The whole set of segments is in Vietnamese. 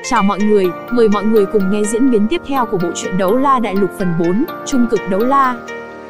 Chào mọi người, mời mọi người cùng nghe diễn biến tiếp theo của bộ truyện Đấu La Đại Lục phần 4, Trung cực đấu la.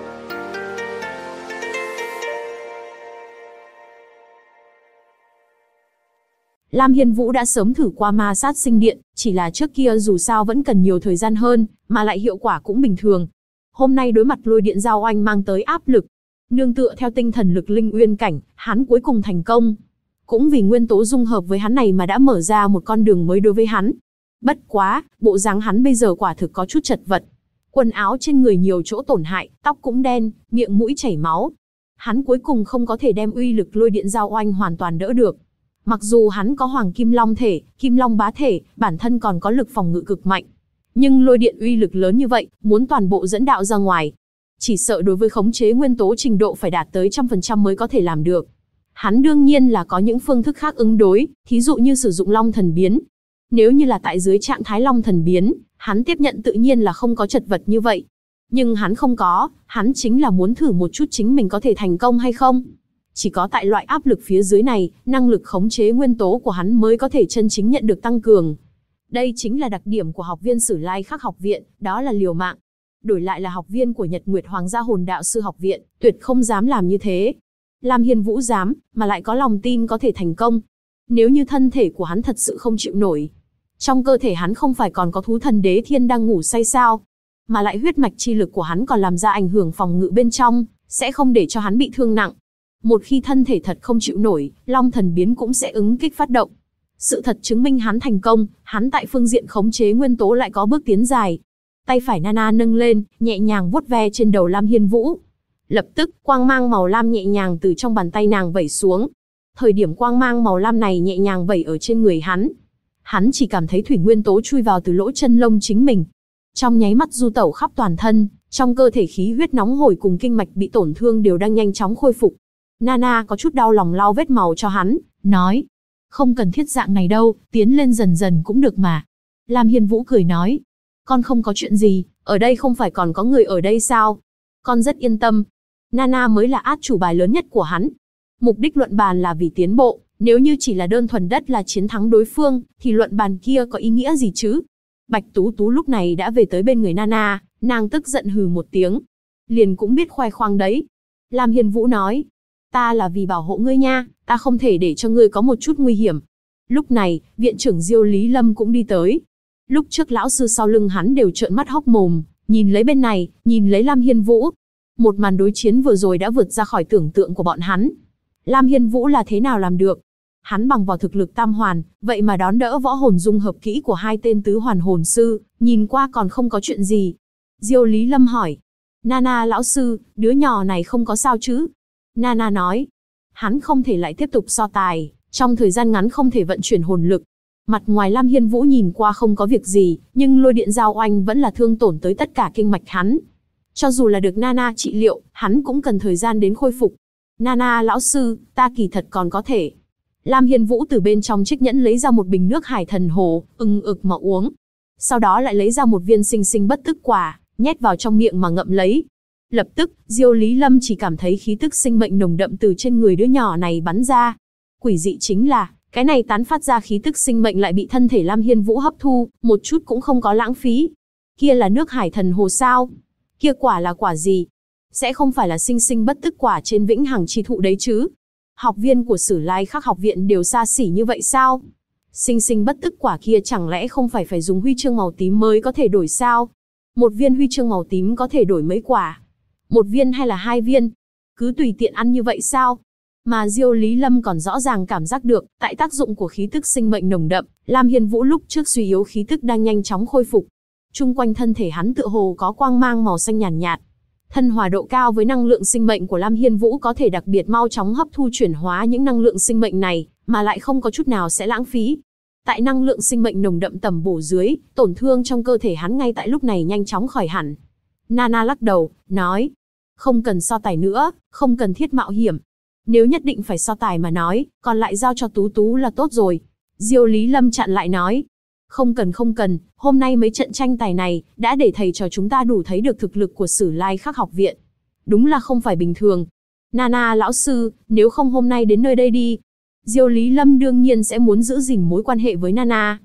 Lam Hiên Vũ đã sớm thử qua ma sát sinh điện, chỉ là trước kia dù sao vẫn cần nhiều thời gian hơn, mà lại hiệu quả cũng bình thường. Hôm nay đối mặt lôi điện giao oanh mang tới áp lực, nương tựa theo tinh thần lực linh uyên cảnh, hắn cuối cùng thành công. Cũng vì nguyên tố dung hợp với hắn này mà đã mở ra một con đường mới đối với hắn. Bất quá, bộ dáng hắn bây giờ quả thực có chút chật vật. Quần áo trên người nhiều chỗ tổn hại, tóc cũng đen, miệng mũi chảy máu. Hắn cuối cùng không có thể đem uy lực lôi điện giao oanh hoàn toàn đỡ được. Mặc dù hắn có hoàng kim long thể, kim long bá thể, bản thân còn có lực phòng ngự cực mạnh. Nhưng lôi điện uy lực lớn như vậy, muốn toàn bộ dẫn đạo ra ngoài. Chỉ sợ đối với khống chế nguyên tố trình độ phải đạt tới 100% mới có thể làm được. Hắn đương nhiên là có những phương thức khác ứng đối, thí dụ như sử dụng long thần biến. Nếu như là tại dưới trạng thái long thần biến, hắn tiếp nhận tự nhiên là không có chật vật như vậy. Nhưng hắn không có, hắn chính là muốn thử một chút chính mình có thể thành công hay không. Chỉ có tại loại áp lực phía dưới này, năng lực khống chế nguyên tố của hắn mới có thể chân chính nhận được tăng cường. Đây chính là đặc điểm của học viên Sử Lai Khắc học viện, đó là liều mạng. Đổi lại là học viên của Nhật Nguyệt Hoàng gia Hồn Đạo sư học viện, tuyệt không dám làm như thế. Lam Hiên Vũ dám, mà lại có lòng tin có thể thành công. Nếu như thân thể của hắn thật sự không chịu nổi, trong cơ thể hắn không phải còn có thú thần đế thiên đang ngủ say sao? Mà lại huyết mạch chi lực của hắn còn làm ra ảnh hưởng phòng ngự bên trong, sẽ không để cho hắn bị thương nặng. Một khi thân thể thật không chịu nổi, long thần biến cũng sẽ ứng kích phát động. Sự thật chứng minh hắn thành công, hắn tại phương diện khống chế nguyên tố lại có bước tiến dài. Tay phải Nana nâng lên, nhẹ nhàng vuốt ve trên đầu Lam Hiên Vũ. Lập tức, quang mang màu lam nhẹ nhàng từ trong bàn tay nàng vẩy xuống. Thời điểm quang mang màu lam này nhẹ nhàng vẩy ở trên người hắn, hắn chỉ cảm thấy thủy nguyên tố chui vào từ lỗ chân lông chính mình. Trong nháy mắt du tẩu khắp toàn thân, trong cơ thể khí huyết nóng hổi cùng kinh mạch bị tổn thương đều đang nhanh chóng khôi phục. Nana có chút đau lòng lau vết màu cho hắn, nói: "Không cần thiết dạng này đâu, tiến lên dần dần cũng được mà." Lam Hiên Vũ cười nói: "Con không có chuyện gì, ở đây không phải còn có người ở đây sao? Con rất yên tâm." Nana mới là át chủ bài lớn nhất của hắn. Mục đích luận bàn là vì tiến bộ, nếu như chỉ là đơn thuần đất là chiến thắng đối phương, thì luận bàn kia có ý nghĩa gì chứ? Bạch Tú Tú lúc này đã về tới bên người Nana, nàng tức giận hừ một tiếng. Liền cũng biết khoe khoang đấy. Lam Hiên Vũ nói: "Ta là vì bảo hộ ngươi nha, ta không thể để cho ngươi có một chút nguy hiểm." Lúc này, viện trưởng Diêu Lý Lâm cũng đi tới. Lúc trước lão sư sau lưng hắn đều trợn mắt hốc mồm, nhìn lấy bên này, nhìn lấy Lam Hiên Vũ. Một màn đối chiến vừa rồi đã vượt ra khỏi tưởng tượng của bọn hắn. Lam Hiên Vũ là thế nào làm được? Hắn bằng vào thực lực tam hoàn, vậy mà đón đỡ võ hồn dung hợp kỹ của hai tên tứ hoàn hồn sư, nhìn qua còn không có chuyện gì. Diêu Lý Lâm hỏi: "Nana lão sư, đứa nhỏ này không có sao chứ?" Nana nói: "Hắn không thể lại tiếp tục so tài, trong thời gian ngắn không thể vận chuyển hồn lực." Mặt ngoài Lam Hiên Vũ nhìn qua không có việc gì, nhưng lôi điện giao oanh vẫn là thương tổn tới tất cả kinh mạch hắn. Cho dù là được Nana trị liệu, hắn cũng cần thời gian đến khôi phục. "Nana lão sư, ta kỳ thật còn có thể." Lam Hiên Vũ từ bên trong chiếc nhẫn lấy ra một bình nước hải thần hồ, ực mà uống. Sau đó lại lấy ra một viên sinh sinh bất tức quả, nhét vào trong miệng mà ngậm lấy. Lập tức, Diêu Lý Lâm chỉ cảm thấy khí tức sinh mệnh nồng đậm từ trên người đứa nhỏ này bắn ra. Quỷ dị chính là, cái này tán phát ra khí tức sinh mệnh lại bị thân thể Lam Hiên Vũ hấp thu, một chút cũng không có lãng phí. Kia là nước hải thần hồ sao? Kia quả là quả gì? Sẽ không phải là sinh sinh bất tức quả trên vĩnh hằng chi thụ đấy chứ? Học viên của Sử Lai Khắc học viện đều xa xỉ như vậy sao? Sinh sinh bất tức quả kia chẳng lẽ không phải dùng huy chương màu tím mới có thể đổi sao? Một viên huy chương màu tím có thể đổi mấy quả? Một viên hay là hai viên? Cứ tùy tiện ăn như vậy sao? Mà Diêu Lý Lâm còn rõ ràng cảm giác được, tại tác dụng của khí tức sinh mệnh nồng đậm, Lam Hiên Vũ lúc trước suy yếu khí tức đang nhanh chóng khôi phục. Chung quanh thân thể hắn tựa hồ có quang mang màu xanh nhàn nhạt. Thân hòa độ cao với năng lượng sinh mệnh của Lam Hiên Vũ có thể đặc biệt mau chóng hấp thu chuyển hóa những năng lượng sinh mệnh này, mà lại không có chút nào sẽ lãng phí. Tại năng lượng sinh mệnh nồng đậm tầm bổ dưới, tổn thương trong cơ thể hắn ngay tại lúc này nhanh chóng khỏi hẳn. Nana lắc đầu, nói: "Không cần so tài nữa, không cần thiết mạo hiểm. Nếu nhất định phải so tài mà nói, còn lại giao cho Tú Tú là tốt rồi." Diêu Lý Lâm chặn lại nói: không cần, hôm nay mấy trận tranh tài này, đã để thầy trò chúng ta đủ thấy được thực lực của Sử Lai Khắc học viện. Đúng là không phải bình thường. Nana lão sư, nếu không hôm nay đến nơi đây đi." Diêu Lý Lâm đương nhiên sẽ muốn giữ gìn mối quan hệ với Nana.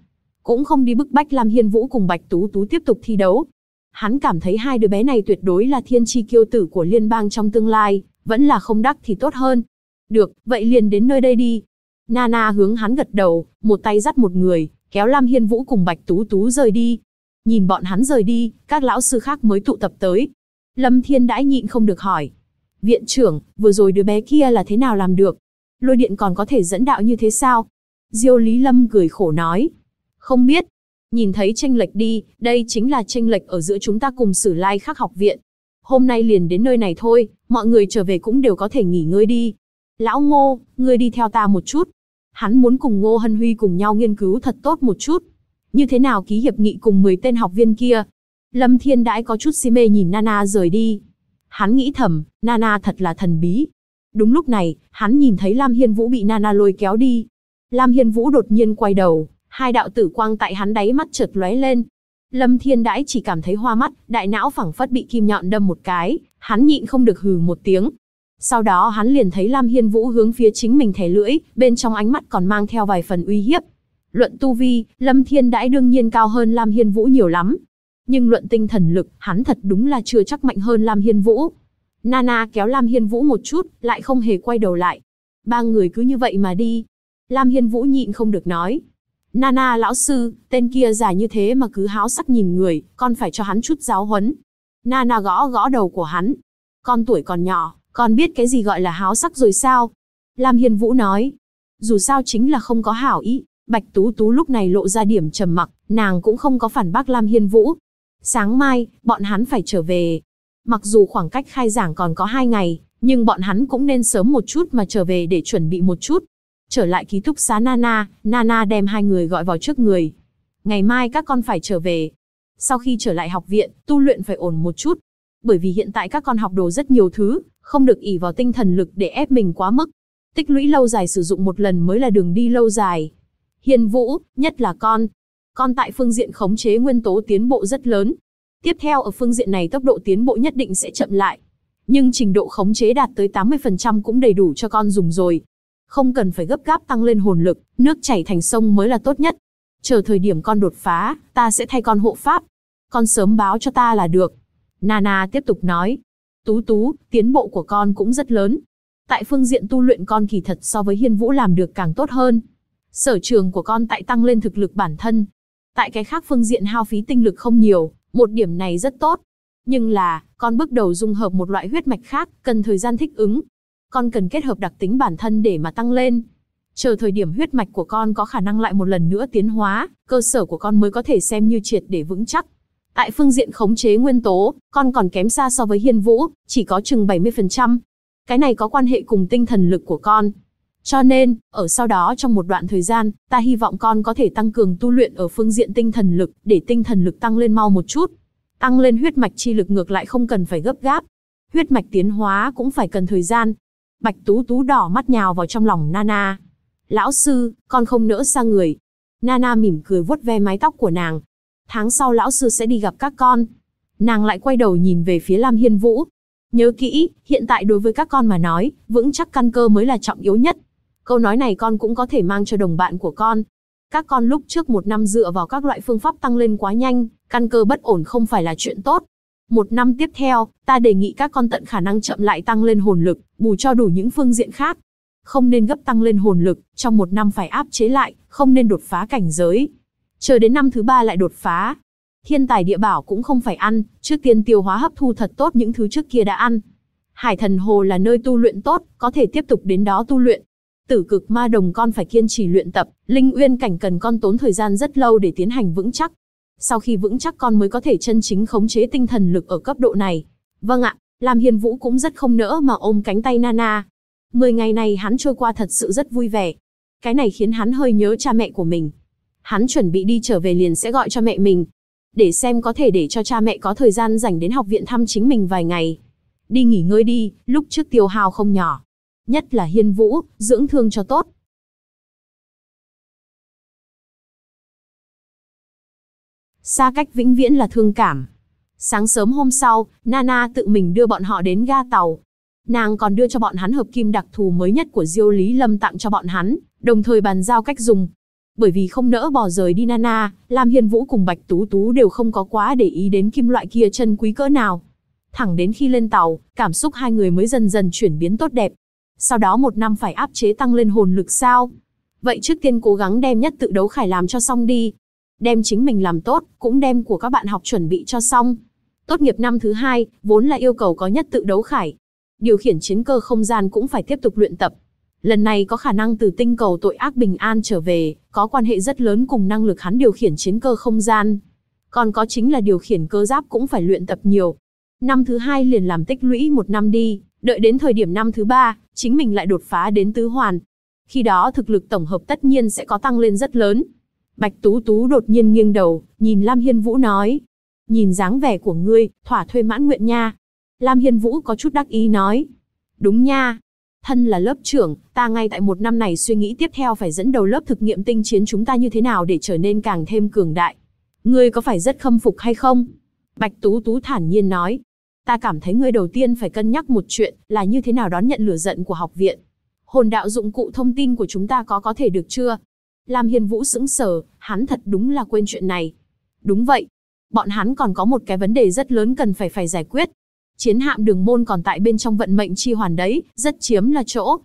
cũng không đi bức bách Lam Hiên Vũ cùng Bạch Tú Tú tiếp tục thi đấu. Hắn cảm thấy hai đứa bé này tuyệt đối là thiên chi kiêu tử của liên bang trong tương lai, vẫn là không đắc thì tốt hơn. Được, vậy liền đến nơi đây đi. Nana hướng hắn gật đầu, một tay dắt một người, kéo Lam Hiên Vũ cùng Bạch Tú Tú rời đi. Nhìn bọn hắn rời đi, các lão sư khác mới tụ tập tới. Lâm Thiên Đãi nhịn không được hỏi. Viện trưởng, vừa rồi đứa bé kia là thế nào làm được? Lôi điện còn có thể dẫn đạo như thế sao? Diêu Lý Lâm cười khổ nói. Không biết. Nhìn thấy chênh lệch đi, đây chính là chênh lệch ở giữa chúng ta cùng Sử Lai Khắc học viện. Hôm nay liền đến nơi này thôi, mọi người trở về cũng đều có thể nghỉ ngơi đi. Lão Ngô, ngươi đi theo ta một chút. Hắn muốn cùng Ngô Hân Huy cùng nhau nghiên cứu thật tốt một chút. Như thế nào ký hiệp nghị cùng 10 tên học viên kia? Lâm Thiên Đãi có chút si mê nhìn Nana rời đi. Hắn nghĩ thầm, Nana thật là thần bí. Đúng lúc này, hắn nhìn thấy Lam Hiên Vũ bị Nana lôi kéo đi. Lam Hiên Vũ đột nhiên quay đầu, hai đạo tử quang tại hắn đáy mắt chợt lóe lên. Lâm Thiên Đãi chỉ cảm thấy hoa mắt, đại não phảng phất bị kim nhọn đâm một cái, hắn nhịn không được hừ một tiếng. Sau đó hắn liền thấy Lam Hiên Vũ hướng phía chính mình thè lưỡi, bên trong ánh mắt còn mang theo vài phần uy hiếp. Luận tu vi, Lâm Thiên Đãi đương nhiên cao hơn Lam Hiên Vũ nhiều lắm. Nhưng luận tinh thần lực, hắn thật đúng là chưa chắc mạnh hơn Lam Hiên Vũ. Nana kéo Lam Hiên Vũ một chút, lại không hề quay đầu lại. Ba người cứ như vậy mà đi. Lam Hiên Vũ nhịn không được nói. Nana lão sư, tên kia già như thế mà cứ háo sắc nhìn người, con phải cho hắn chút giáo huấn. Nana gõ gõ đầu của hắn. Con tuổi còn nhỏ, con biết cái gì gọi là háo sắc rồi sao? Lam Hiên Vũ nói. Dù sao chính là không có hảo ý. Bạch Tú Tú lúc này lộ ra điểm trầm mặc, nàng cũng không có phản bác Lam Hiên Vũ. Sáng mai, bọn hắn phải trở về. Mặc dù khoảng cách khai giảng còn có 2 ngày, nhưng bọn hắn cũng nên sớm một chút mà trở về để chuẩn bị một chút. Trở lại ký túc xá Nana, Nana đem hai người gọi vào trước người. Ngày mai các con phải trở về. Sau khi trở lại học viện, tu luyện phải ổn một chút. Bởi vì hiện tại các con học đồ rất nhiều thứ, không được ỷ vào tinh thần lực để ép mình quá mức. Tích lũy lâu dài sử dụng một lần mới là đường đi lâu dài. Hiên Vũ, nhất là con tại phương diện khống chế nguyên tố tiến bộ rất lớn. Tiếp theo ở phương diện này tốc độ tiến bộ nhất định sẽ chậm lại. Nhưng trình độ khống chế đạt tới 80% cũng đầy đủ cho con dùng rồi. Không cần phải gấp gáp tăng lên hồn lực, nước chảy thành sông mới là tốt nhất. Chờ thời điểm con đột phá, ta sẽ thay con hộ pháp. Con sớm báo cho ta là được. Nana tiếp tục nói. Tú Tú, tiến bộ của con cũng rất lớn. Tại phương diện tu luyện con kỳ thật so với Hiên Vũ làm được càng tốt hơn. Sở trường của con tại tăng lên thực lực bản thân. Tại cái khác phương diện hao phí tinh lực không nhiều, một điểm này rất tốt. Nhưng là, con bước đầu dung hợp một loại huyết mạch khác, cần thời gian thích ứng. Con cần kết hợp đặc tính bản thân để mà tăng lên. Chờ thời điểm huyết mạch của con có khả năng lại một lần nữa tiến hóa, cơ sở của con mới có thể xem như triệt để vững chắc. Tại phương diện khống chế nguyên tố, con còn kém xa so với Hiên Vũ, chỉ có chừng 70%. Cái này có quan hệ cùng tinh thần lực của con. Cho nên, ở sau đó trong một đoạn thời gian, ta hy vọng con có thể tăng cường tu luyện ở phương diện tinh thần lực, để tinh thần lực tăng lên mau một chút. Tăng lên huyết mạch chi lực ngược lại không cần phải gấp gáp. Huyết mạch tiến hóa cũng phải cần thời gian. Bạch Tú Tú đỏ mắt nhào vào trong lòng Nana. Lão sư, con không nỡ xa người. Nana mỉm cười vuốt ve mái tóc của nàng. Tháng sau lão sư sẽ đi gặp các con. Nàng lại quay đầu nhìn về phía Lam Hiên Vũ. Nhớ kỹ, hiện tại đối với các con mà nói, vững chắc căn cơ mới là trọng yếu nhất. Câu nói này con cũng có thể mang cho đồng bạn của con. Các con lúc trước 1 năm dựa vào các loại phương pháp tăng lên quá nhanh, căn cơ bất ổn không phải là chuyện tốt. 1 năm tiếp theo, ta đề nghị các con tận khả năng chậm lại tăng lên hồn lực, bù cho đủ những phương diện khác. Không nên gấp tăng lên hồn lực, trong 1 năm phải áp chế lại, không nên đột phá cảnh giới. Chờ đến năm thứ 3 lại đột phá. Thiên tài địa bảo cũng không phải ăn, trước tiên tiêu hóa hấp thu thật tốt những thứ trước kia đã ăn. Hải Thần Hồ là nơi tu luyện tốt, có thể tiếp tục đến đó tu luyện. Tử Cực Ma Đồng con phải kiên trì luyện tập, Linh Uyên Cảnh cần con tốn thời gian rất lâu để tiến hành vững chắc. Sau khi vững chắc con mới có thể chân chính khống chế tinh thần lực ở cấp độ này. Vâng ạ, Lam Hiên Vũ cũng rất không nỡ mà ôm cánh tay Nana. 10 ngày này hắn trôi qua thật sự rất vui vẻ. Cái này khiến hắn hơi nhớ cha mẹ của mình. Hắn chuẩn bị đi trở về liền sẽ gọi cho mẹ mình. Để xem có thể để cho cha mẹ có thời gian dành đến học viện thăm chính mình vài ngày. Đi nghỉ ngơi đi, lúc trước tiêu hao không nhỏ. Nhất là Hiên Vũ, dưỡng thương cho tốt. Xa cách vĩnh viễn là thương cảm. Sáng sớm hôm sau, Nana tự mình đưa bọn họ đến ga tàu. Nàng còn đưa cho bọn hắn hợp kim đặc thù mới nhất của Diêu Lý Lâm tặng cho bọn hắn, đồng thời bàn giao cách dùng. Bởi vì không nỡ bỏ rời đi Nana, Lam Hiên Vũ cùng Bạch Tú Tú đều không có quá để ý đến kim loại kia chân quý cỡ nào. Thẳng đến khi lên tàu, cảm xúc hai người mới dần dần chuyển biến tốt đẹp. Sau đó 1 năm phải áp chế tăng lên hồn lực sao? Vậy trước tiên cố gắng đem nhất tự đấu khải làm cho xong đi. Đem chính mình làm tốt, cũng đem của các bạn học chuẩn bị cho xong. Tốt nghiệp năm thứ 2, vốn là yêu cầu có nhất tự đấu khải. Điều khiển chiến cơ không gian cũng phải tiếp tục luyện tập. Lần này có khả năng từ tinh cầu tội ác bình an trở về, có quan hệ rất lớn cùng năng lực hắn điều khiển chiến cơ không gian. Còn có chính là điều khiển cơ giáp cũng phải luyện tập nhiều. Năm thứ 2 liền làm tích lũy 1 năm đi, đợi đến thời điểm năm thứ 3, chính mình lại đột phá đến tứ hoàn. Khi đó thực lực tổng hợp tất nhiên sẽ có tăng lên rất lớn. Bạch Tú Tú đột nhiên nghiêng đầu, nhìn Lam Hiên Vũ nói. Nhìn dáng vẻ của ngươi, thỏa thuê mãn nguyện nha. Lam Hiên Vũ có chút đắc ý nói. Đúng nha. Thân là lớp trưởng, ta ngay tại 1 năm này suy nghĩ tiếp theo phải dẫn đầu lớp thực nghiệm tinh chiến chúng ta như thế nào để trở nên càng thêm cường đại. Ngươi có phải rất khâm phục hay không? Bạch Tú Tú thản nhiên nói. Ta cảm thấy ngươi đầu tiên phải cân nhắc một chuyện là như thế nào đón nhận lửa giận của học viện. Hồn đạo dụng cụ thông tin của chúng ta có thể được chưa? Lam Hiên Vũ sững sờ, hắn thật đúng là quên chuyện này. Đúng vậy. Bọn hắn còn có một cái vấn đề rất lớn cần phải giải quyết. Chiến hạm Đường Môn còn tại bên trong vận mệnh chi hoàn đấy, rất chiếm là chỗ.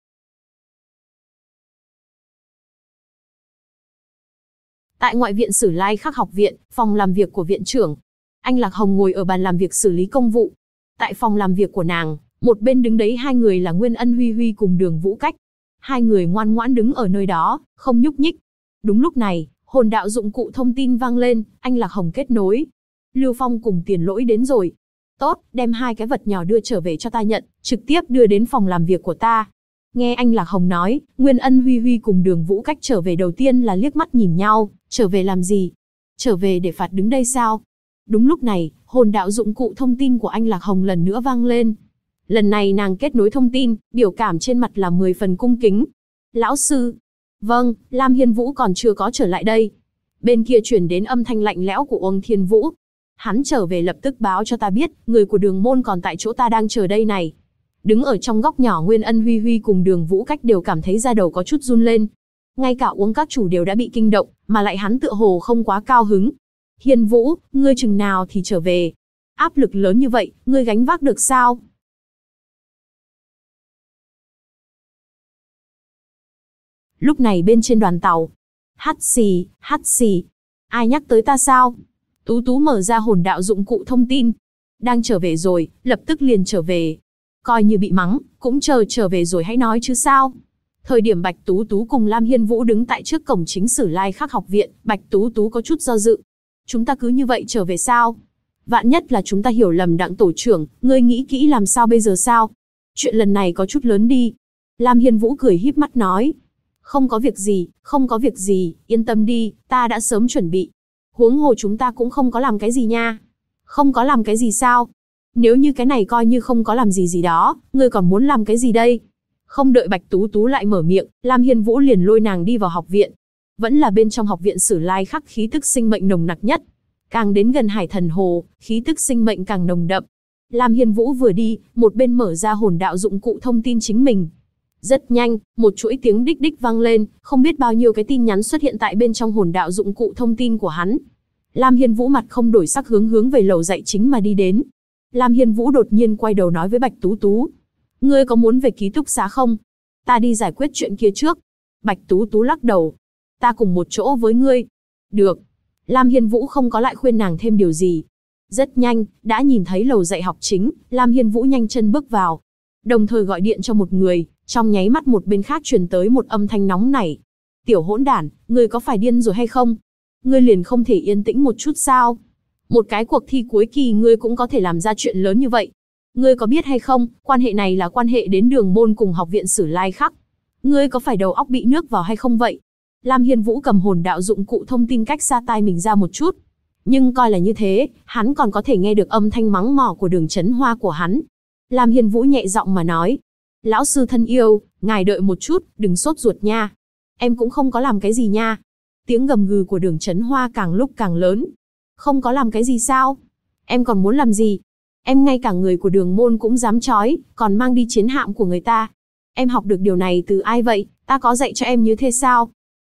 Tại ngoại viện Sử Lai Khắc học viện, phòng làm việc của viện trưởng, Anh Lạc Hồng ngồi ở bàn làm việc xử lý công vụ. Tại phòng làm việc của nàng, một bên đứng đấy hai người là Nguyên Ân Huy Huy cùng Đường Vũ Cách. Hai người ngoan ngoãn đứng ở nơi đó, không nhúc nhích. Đúng lúc này, hồn đạo dụng cụ thông tin vang lên, Anh Lạc Hồng kết nối. Lưu Phong cùng Tiền Lỗi đến rồi. Tốt, đem 2 cái vật nhỏ đưa trở về cho ta nhận, trực tiếp đưa đến phòng làm việc của ta. Nghe anh Lạc Hồng nói, Nguyên Ân Huy Huy cùng Đường Vũ Cách trở về đầu tiên là liếc mắt nhìn nhau, trở về làm gì? Trở về để phạt đứng đây sao? Đúng lúc này, hồn đạo dụng cụ thông tin của anh Lạc Hồng lần nữa vang lên. Lần này nàng kết nối thông tin, biểu cảm trên mặt là 10 phần cung kính. Lão sư. Vâng, Lam Hiên Vũ còn chưa có trở lại đây. Bên kia chuyển đến âm thanh lạnh lẽo của Uông Thiên Vũ. Hắn trở về lập tức báo cho ta biết, người của Đường Môn còn tại chỗ ta đang chờ đây này. Đứng ở trong góc nhỏ Nguyên Ân Huy Huy cùng Đường Vũ Cách đều cảm thấy da đầu có chút run lên. Ngay cả Uông các chủ đều đã bị kinh động, mà lại hắn tựa hồ không quá cao hứng. Hiên Vũ, ngươi chừng nào thì trở về? Áp lực lớn như vậy, ngươi gánh vác được sao? Lúc này bên trên đoàn tàu, hắt xì, ai nhắc tới ta sao? Tú Tú mở ra hồn đạo dụng cụ thông tin. Đang trở về rồi, lập tức liền trở về. Coi như bị mắng, cũng trở về rồi hãy nói chứ sao. Thời điểm Bạch Tú Tú cùng Lam Hiên Vũ đứng tại trước cổng chính Sử Lai Khắc học viện, Bạch Tú Tú có chút do dự. Chúng ta cứ như vậy trở về sao? Vạn nhất là chúng ta hiểu lầm Đặng tổ trưởng, ngươi nghĩ kỹ làm sao bây giờ sao? Chuyện lần này có chút lớn đi. Lam Hiên Vũ cười híp mắt nói. Không có việc gì, yên tâm đi, ta đã sớm chuẩn bị. Huống hồ chúng ta cũng không có làm cái gì nha. Không có làm cái gì sao? Nếu như cái này coi như không có làm gì đó, ngươi còn muốn làm cái gì đây? Không đợi Bạch Tú Tú lại mở miệng, Lam Hiên Vũ liền lôi nàng đi vào học viện. Vẫn là bên trong học viện Sử Lai Khắc khí tức sinh mệnh nồng nặc nhất. Càng đến gần Hải Thần Hồ, khí tức sinh mệnh càng nồng đậm. Lam Hiên Vũ vừa đi, một bên mở ra hồn đạo dụng cụ thông tin chính mình. Rất nhanh, một chuỗi tiếng đích đích vang lên, không biết bao nhiêu cái tin nhắn xuất hiện tại bên trong hồn đạo dụng cụ thông tin của hắn. Lam Hiên Vũ mặt không đổi sắc hướng về lầu dạy chính mà đi đến. Lam Hiên Vũ đột nhiên quay đầu nói với Bạch Tú Tú. Ngươi có muốn về ký túc xá không? Ta đi giải quyết chuyện kia trước. Bạch Tú Tú lắc đầu. Ta cùng một chỗ với ngươi. Được. Lam Hiên Vũ không có lại khuyên nàng thêm điều gì. Rất nhanh, đã nhìn thấy lầu dạy học chính, Lam Hiên Vũ nhanh chân bước vào. Đồng thời gọi điện cho một người, trong nháy mắt một bên khác truyền tới một âm thanh nóng nảy. Tiểu hỗn đản, ngươi có phải điên rồi hay không? Ngươi liền không thể yên tĩnh một chút sao? Một cái cuộc thi cuối kỳ ngươi cũng có thể làm ra chuyện lớn như vậy. Ngươi có biết hay không, quan hệ này là quan hệ đến Đường Môn cùng học viện Sử Lai Khắc. Ngươi có phải đầu óc bị nước vào hay không vậy? Lam Hiên Vũ cầm hồn đạo dụng cụ thông tin cách xa tai mình ra một chút. Nhưng coi là như thế, hắn còn có thể nghe được âm thanh mắng mỏ của Đường Chấn Hoa của hắn. Lam Hiên Vũ nhẹ giọng mà nói. Lão sư thân yêu, ngài đợi một chút, đừng sốt ruột nha. Em cũng không có làm cái gì nha. Tiếng gầm gừ của Đường Chấn Hoa càng lúc càng lớn. Không có làm cái gì sao? Em còn muốn làm gì? Em ngay cả người của Đường Môn cũng dám chói, còn mang đi chiến hạm của người ta. Em học được điều này từ ai vậy? Ta có dạy cho em như thế sao?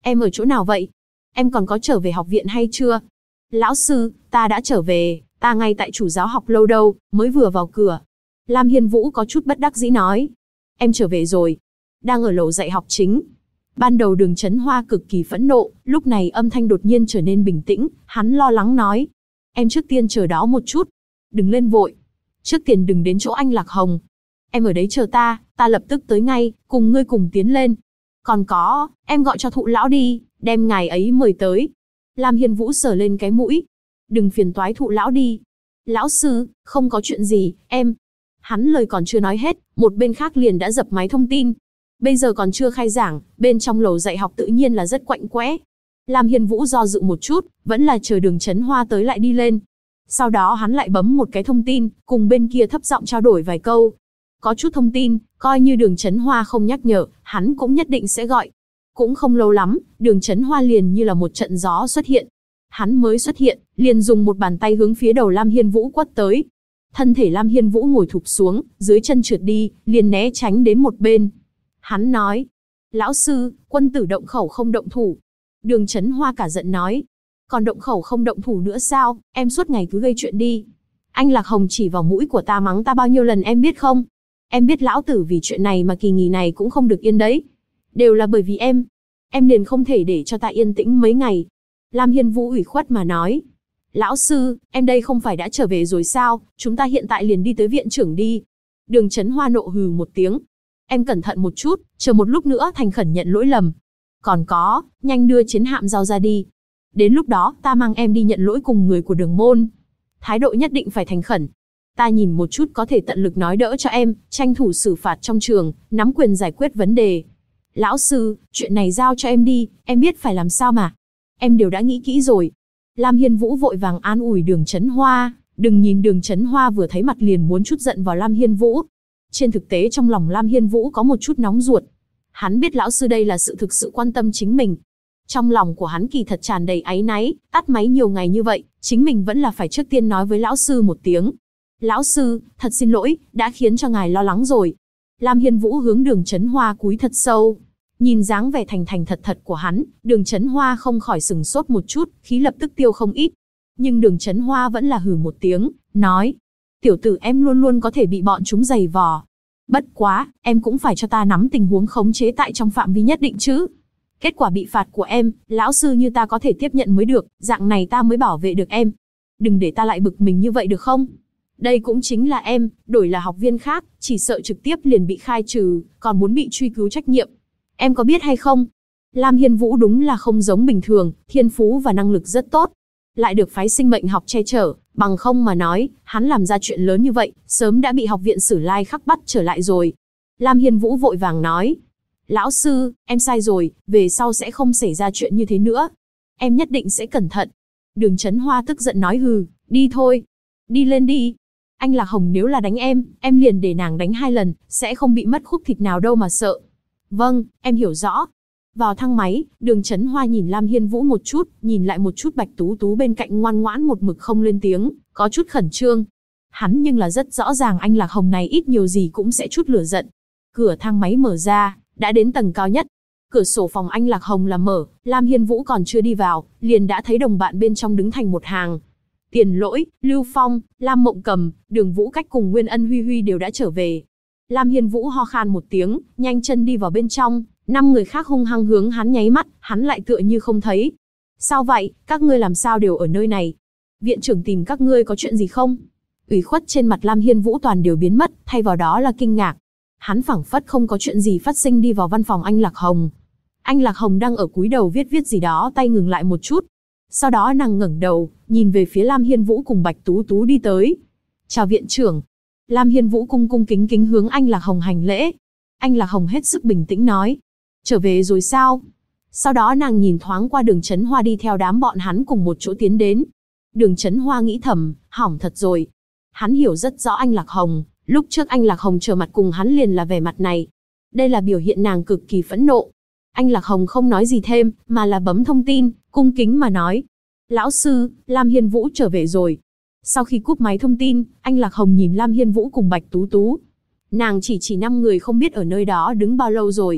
Em ở chỗ nào vậy? Em còn có trở về học viện hay chưa? Lão sư, ta đã trở về, ta ngay tại chủ giáo học lâu đâu, mới vừa vào cửa. Lam Hiên Vũ có chút bất đắc dĩ nói. Em trở về rồi. Đang ở lầu dạy học chính. Ban đầu Đường Chấn Hoa cực kỳ phẫn nộ, lúc này âm thanh đột nhiên trở nên bình tĩnh, hắn lo lắng nói. Em trước tiên chờ đó một chút. Đừng lên vội. Trước tiên đừng đến chỗ anh Lạc Hồng. Em ở đấy chờ ta lập tức tới ngay, cùng ngươi cùng tiến lên. Còn có, em gọi cho Thụ lão đi, đem ngài ấy mời tới. Lam Hiên Vũ sờ lên cái mũi. Đừng phiền toái Thụ lão đi. Lão sư, không có chuyện gì, em. Hắn lời còn chưa nói hết, một bên khác liền đã dập máy thông tin. Bây giờ còn chưa khai giảng, bên trong lầu dạy học tự nhiên là rất quạnh quẽ. Lam Hiên Vũ do dự một chút, vẫn là chờ Đường Chấn Hoa tới lại đi lên. Sau đó hắn lại bấm một cái thông tin, cùng bên kia thấp giọng trao đổi vài câu. Có chút thông tin, coi như Đường Chấn Hoa không nhắc nhở, hắn cũng nhất định sẽ gọi. Cũng không lâu lắm, Đường Chấn Hoa liền như là một trận gió xuất hiện. Hắn mới xuất hiện, liền dùng một bàn tay hướng phía đầu Lam Hiên Vũ quất tới. Thân thể Lam Hiên Vũ ngồi thụp xuống, dưới chân trượt đi, liền né tránh đến một bên. Hắn nói, lão sư, quân tử động khẩu không động thủ. Đường Chấn Hoa cả giận nói, còn động khẩu không động thủ nữa sao, em suốt ngày cứ gây chuyện đi. Anh Lạc Hồng chỉ vào mũi của ta mắng ta bao nhiêu lần em biết không? Em biết lão tử vì chuyện này mà kỳ nghỉ này cũng không được yên đấy. Đều là bởi vì em liền không thể để cho ta yên tĩnh mấy ngày. Lam Hiên Vũ ủy khuất mà nói, lão sư, em đây không phải đã trở về rồi sao, chúng ta hiện tại liền đi tới viện trưởng đi. Đường Chấn Hoa nộ hừ một tiếng. Em cẩn thận một chút, chờ một lúc nữa thành khẩn nhận lỗi lầm. Còn có, nhanh đưa chiến hạm giao ra đi. Đến lúc đó, ta mang em đi nhận lỗi cùng người của Đường môn. Thái độ nhất định phải thành khẩn. Ta nhìn một chút có thể tận lực nói đỡ cho em, tranh thủ xử phạt trong trường, nắm quyền giải quyết vấn đề. Lão sư, chuyện này giao cho em đi, em biết phải làm sao mà. Em đều đã nghĩ kỹ rồi. Lam Hiên Vũ vội vàng an ủi Đường Chấn Hoa, đừng nhìn Đường Chấn Hoa vừa thấy mặt liền muốn chút giận vào Lam Hiên Vũ. Trên thực tế trong lòng Lam Hiên Vũ có một chút nóng ruột. Hắn biết lão sư đây là sự thực sự quan tâm chính mình. Trong lòng của hắn kỳ thật tràn đầy áy náy, tắt máy nhiều ngày như vậy, chính mình vẫn là phải trước tiên nói với lão sư một tiếng. Lão sư, thật xin lỗi, đã khiến cho ngài lo lắng rồi. Lam Hiên Vũ hướng Đường Chấn Hoa cúi thật sâu. Nhìn dáng vẻ thành thành thật thật của hắn, Đường Chấn Hoa không khỏi sừng sốt một chút, khí lập tức tiêu không ít. Nhưng Đường Chấn Hoa vẫn là hừ một tiếng, nói. Tiểu tử em luôn luôn có thể bị bọn chúng giày vò. Bất quá, em cũng phải cho ta nắm tình huống khống chế tại trong phạm vi nhất định chứ. Kết quả bị phạt của em, lão sư như ta có thể tiếp nhận mới được, dạng này ta mới bảo vệ được em. Đừng để ta lại bực mình như vậy được không? Đây cũng chính là em, đổi là học viên khác, chỉ sợ trực tiếp liền bị khai trừ, còn muốn bị truy cứu trách nhiệm. Em có biết hay không? Lam Hiên Vũ đúng là không giống bình thường, thiên phú và năng lực rất tốt. Lại được phái sinh mệnh học che chở, bằng không mà nói, hắn làm ra chuyện lớn như vậy, sớm đã bị học viện Sử Lai Khắc bắt trở lại rồi. Lam Hiên Vũ vội vàng nói. Lão sư, em sai rồi, về sau sẽ không xảy ra chuyện như thế nữa. Em nhất định sẽ cẩn thận. Đường Chấn Hoa tức giận nói hừ, đi thôi. Đi lên đi. Anh Lạc Hồng nếu là đánh em liền để nàng đánh 2 lần, sẽ không bị mất khúc thịt nào đâu mà sợ. Vâng, em hiểu rõ. Vào thang máy, Đường Chấn Hoa nhìn Lam Hiên Vũ một chút, nhìn lại một chút Bạch Tú Tú bên cạnh ngoan ngoãn một mực không lên tiếng, có chút khẩn trương. Hắn nhưng là rất rõ ràng anh Lạc Hồng này ít nhiều gì cũng sẽ chút lửa giận. Cửa thang máy mở ra, đã đến tầng cao nhất. Cửa sổ phòng anh Lạc Hồng là mở, Lam Hiên Vũ còn chưa đi vào, liền đã thấy đồng bạn bên trong đứng thành một hàng. Tiền Lỗi, Lưu Phong, Lam Mộng Cầm, Đường Vũ Cách cùng Nguyên Ân Huy Huy đều đã trở về. Lam Hiên Vũ ho khan một tiếng, nhanh chân đi vào bên trong, 5 người khác hung hăng hướng hắn nháy mắt, hắn lại tựa như không thấy. Sao vậy, các ngươi làm sao đều ở nơi này? Viện trưởng tìm các ngươi có chuyện gì không? Ủy khuất trên mặt Lam Hiên Vũ toàn đều biến mất, thay vào đó là kinh ngạc. Hắn phảng phất không có chuyện gì phát sinh đi vào văn phòng anh Lạc Hồng. Anh Lạc Hồng đang ở cúi đầu viết gì đó, tay ngừng lại một chút. Sau đó nàng ngẩng đầu, nhìn về phía Lam Hiên Vũ cùng Bạch Tú Tú đi tới. Chào viện trưởng. Lam Hiên Vũ cung cung kính kính hướng anh Lạc Hồng hành lễ. Anh Lạc Hồng hết sức bình tĩnh nói. Trở về rồi sao? Sau đó nàng nhìn thoáng qua Đường Chấn Hoa đi theo đám bọn hắn cùng một chỗ tiến đến. Đường Chấn Hoa nghĩ thầm, hỏng thật rồi. Hắn hiểu rất rõ anh Lạc Hồng, lúc trước anh Lạc Hồng trở mặt cùng hắn liền là vẻ mặt này. Đây là biểu hiện nàng cực kỳ phẫn nộ. Anh Lạc Hồng không nói gì thêm, mà là bấm thông tin, cung kính mà nói. Lão sư, Lam Hiên Vũ trở về rồi. Sau khi cúp máy thông tin, anh Lạc Hồng nhìn Lam Hiên Vũ cùng Bạch Tú Tú. Nàng chỉ 5 người không biết ở nơi đó đứng bao lâu rồi.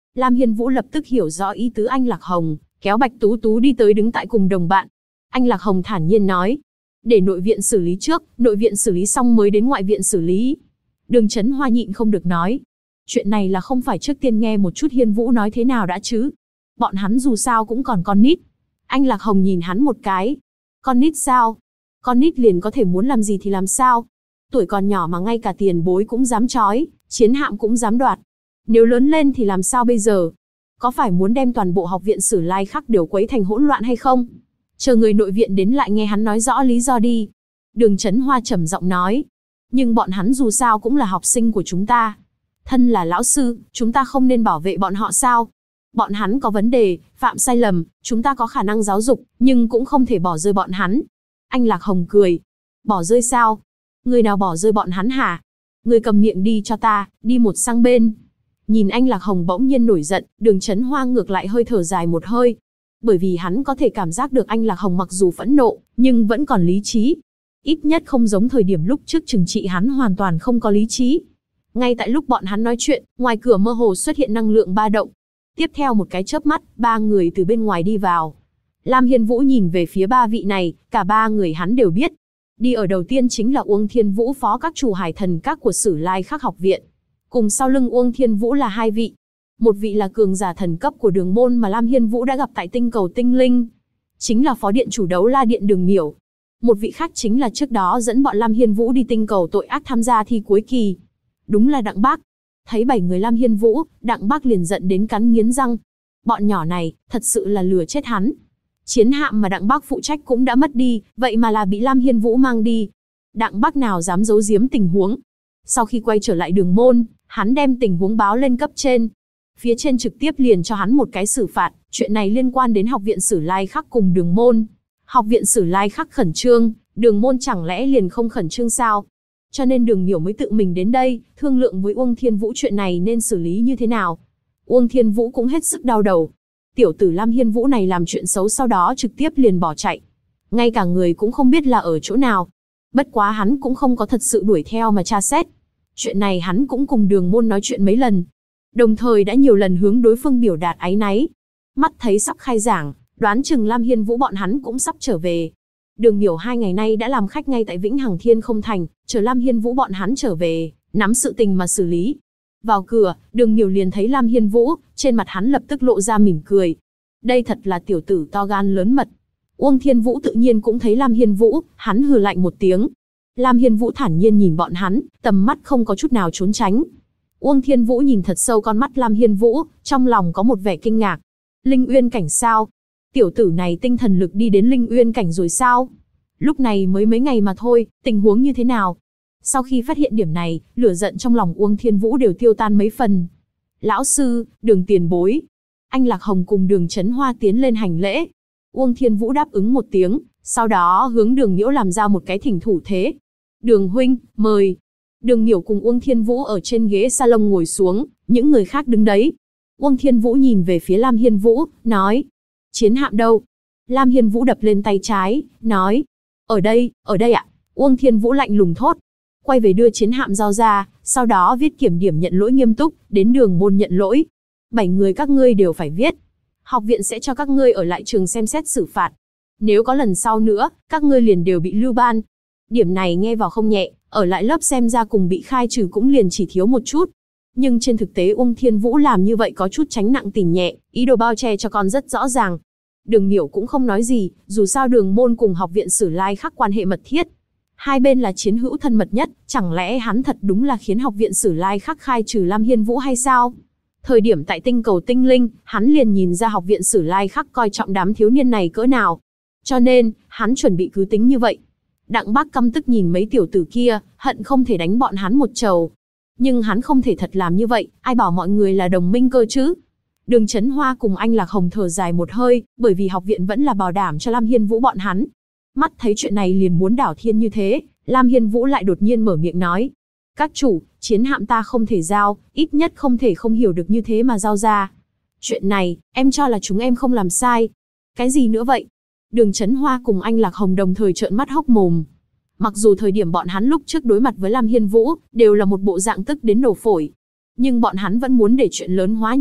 Lam Hiên Vũ lập tức hiểu rõ ý tứ anh Lạc Hồng, kéo Bạch Tú Tú đi tới đứng tại cùng đồng bạn. Anh Lạc Hồng thản nhiên nói, để nội viện xử lý trước, nội viện xử lý xong mới đến ngoại viện xử lý. Đường Chấn Hoa nhịn không được nói, chuyện này là không phải trước tiên nghe một chút Hiên Vũ nói thế nào đã chứ? Bọn hắn dù sao cũng còn con nít. Anh Lạc Hồng nhìn hắn một cái. Con nít sao? Con nít liền có thể muốn làm gì thì làm sao? Tuổi còn nhỏ mà ngay cả tiền bối cũng dám trói, chiến hạm cũng dám đoạt. Nếu lớn lên thì làm sao bây giờ? Có phải muốn đem toàn bộ học viện Sử Lai Khắc đều quấy thành hỗn loạn hay không? Chờ người nội viện đến lại nghe hắn nói rõ lý do đi. Đường Chấn Hoa trầm giọng nói. Nhưng bọn hắn dù sao cũng là học sinh của chúng ta. Thân là lão sư, chúng ta không nên bảo vệ bọn họ sao? Bọn hắn có vấn đề, phạm sai lầm, chúng ta có khả năng giáo dục, nhưng cũng không thể bỏ rơi bọn hắn. Anh Lạc Hồng cười. Bỏ rơi sao? Người nào bỏ rơi bọn hắn hả? Người cầm miệng đi cho ta, đi một sang bên. Nhìn anh Lạc Hồng bỗng nhiên nổi giận, Đường Chấn Hoa ngược lại hơi thở dài một hơi. Bởi vì hắn có thể cảm giác được anh Lạc Hồng mặc dù phẫn nộ, nhưng vẫn còn lý trí. Ít nhất không giống thời điểm lúc trước trừng trị hắn hoàn toàn không có lý trí. Ngay tại lúc bọn hắn nói chuyện, ngoài cửa mơ hồ xuất hiện năng lượng ba động. Tiếp theo một cái chớp mắt, ba người từ bên ngoài đi vào. Lam Hiên Vũ nhìn về phía ba vị này, cả ba người hắn đều biết. Đi ở đầu tiên chính là Uông Thiên Vũ, phó các chủ Hải Thần Các của Sử Lai Khắc học viện. Cùng sau lưng Uông Thiên Vũ là hai vị. Một vị là cường giả thần cấp của Đường Môn mà Lam Hiên Vũ đã gặp tại tinh cầu Tinh Linh. Chính là phó điện chủ Đấu La Điện Đường Miểu. Một vị khác chính là trước đó dẫn bọn Lam Hiên Vũ đi tinh cầu tội ác tham gia thi cuối kỳ. Đúng là Đặng Bác. Thấy 7 người Lam Hiên Vũ, Đặng Bác liền giận đến cắn nghiến răng. Bọn nhỏ này, thật sự là lừa chết hắn. Chiến hạm mà Đặng Bác phụ trách cũng đã mất đi, vậy mà là bị Lam Hiên Vũ mang đi. Đặng Bác nào dám giấu giếm tình huống. Sau khi quay trở lại Đường Môn, hắn đem tình huống báo lên cấp trên. Phía trên trực tiếp liền cho hắn một cái xử phạt, chuyện này liên quan đến học viện Sử Lai Khắc cùng Đường Môn. Học viện Sử Lai Khắc khẩn trương, Đường Môn chẳng lẽ liền không khẩn trương sao? Cho nên Đường Miểu mới tự mình đến đây, thương lượng với Uông Thiên Vũ chuyện này nên xử lý như thế nào. Uông Thiên Vũ cũng hết sức đau đầu. Tiểu tử Lam Hiên Vũ này làm chuyện xấu sau đó trực tiếp liền bỏ chạy. Ngay cả người cũng không biết là ở chỗ nào. Bất quá hắn cũng không có thật sự đuổi theo mà tra xét. Chuyện này hắn cũng cùng Đường Môn nói chuyện mấy lần. Đồng thời đã nhiều lần hướng đối phương biểu đạt áy náy. Mắt thấy sắp khai giảng, đoán chừng Lam Hiên Vũ bọn hắn cũng sắp trở về. Đường Miểu 2 ngày nay đã làm khách ngay tại Vĩnh Hằng Thiên Không Thành, chờ Lam Hiên Vũ bọn hắn trở về, nắm sự tình mà xử lý. Vào cửa, Đường Miểu liền thấy Lam Hiên Vũ, trên mặt hắn lập tức lộ ra mỉm cười. Đây thật là tiểu tử to gan lớn mật. Uông Thiên Vũ tự nhiên cũng thấy Lam Hiên Vũ, hắn hừ lạnh một tiếng. Lam Hiên Vũ thản nhiên nhìn bọn hắn, tầm mắt không có chút nào trốn tránh. Uông Thiên Vũ nhìn thật sâu con mắt Lam Hiên Vũ, trong lòng có một vẻ kinh ngạc. Linh Uyên cảnh sao? Tiểu tử này tinh thần lực đi đến Linh Uyên cảnh rồi sao? Lúc này mới mấy ngày mà thôi, tình huống như thế nào? Sau khi phát hiện điểm này, lửa giận trong lòng Uông Thiên Vũ đều tiêu tan mấy phần. Lão sư, Đường tiền bối. Anh Lạc Hồng cùng Đường Chấn Hoa tiến lên hành lễ. Uông Thiên Vũ đáp ứng một tiếng, sau đó hướng Đường Miểu làm ra một cái thỉnh thủ thế. Đường huynh, mời. Đường Miểu cùng Uông Thiên Vũ ở trên ghế salon ngồi xuống, những người khác đứng đấy. Uông Thiên Vũ nhìn về phía Lam Hiên Vũ, nói. Chiến hạm đâu? Lam Hiên Vũ đập lên tay trái, nói. Ở đây ạ. Uông Thiên Vũ lạnh lùng thốt. Quay về đưa chiến hạm giao ra, sau đó viết kiểm điểm nhận lỗi nghiêm túc, đến Đường Môn nhận lỗi. 7 người các ngươi đều phải viết. Học viện sẽ cho các ngươi ở lại trường xem xét xử phạt. Nếu có lần sau nữa, các ngươi liền đều bị lưu ban. Điểm này nghe vào không nhẹ, ở lại lớp xem ra cùng bị khai trừ cũng liền chỉ thiếu một chút. Nhưng trên thực tế Uông Thiên Vũ làm như vậy có chút tránh nặng tỉ nhẹ, ý đồ bao che cho con rất rõ ràng. Đường Miểu cũng không nói gì, dù sao Đường Môn cùng học viện Sử Lai Khắc quan hệ mật thiết. Hai bên là chiến hữu thân mật nhất, chẳng lẽ hắn thật đúng là khiến học viện Sử Lai Khắc khai trừ Lam Hiên Vũ hay sao? Thời điểm tại tinh cầu Tinh Linh, hắn liền nhìn ra học viện Sử Lai Khắc coi trọng đám thiếu niên này cỡ nào. Cho nên, hắn chuẩn bị cứ tính như vậy. Đặng Bác căm tức nhìn mấy tiểu tử kia, hận không thể đánh bọn hắn một trầu. Nhưng hắn không thể thật làm như vậy, ai bảo mọi người là đồng minh cơ chứ. Đường Chấn Hoa cùng anh Lạc Hồng thở dài một hơi, bởi vì học viện vẫn là bảo đảm cho Lam Hiên Vũ bọn hắn. Mắt thấy chuyện này liền muốn đảo thiên như thế, Lam Hiên Vũ lại đột nhiên mở miệng nói. Các chủ, chiến hạm ta không thể giao, ít nhất không thể không hiểu được như thế mà giao ra. Chuyện này, em cho là chúng em không làm sai. Cái gì nữa vậy? Đường Chấn Hoa cùng anh Lạc Hồng đồng thời trợn mắt hốc mồm. Mặc dù thời điểm bọn hắn lúc trước đối mặt với Lam Hiên Vũ, đều là một bộ dạng tức đến nổ phổi. Nhưng bọn hắn vẫn muốn để chuyện lớn hóa nhỏ,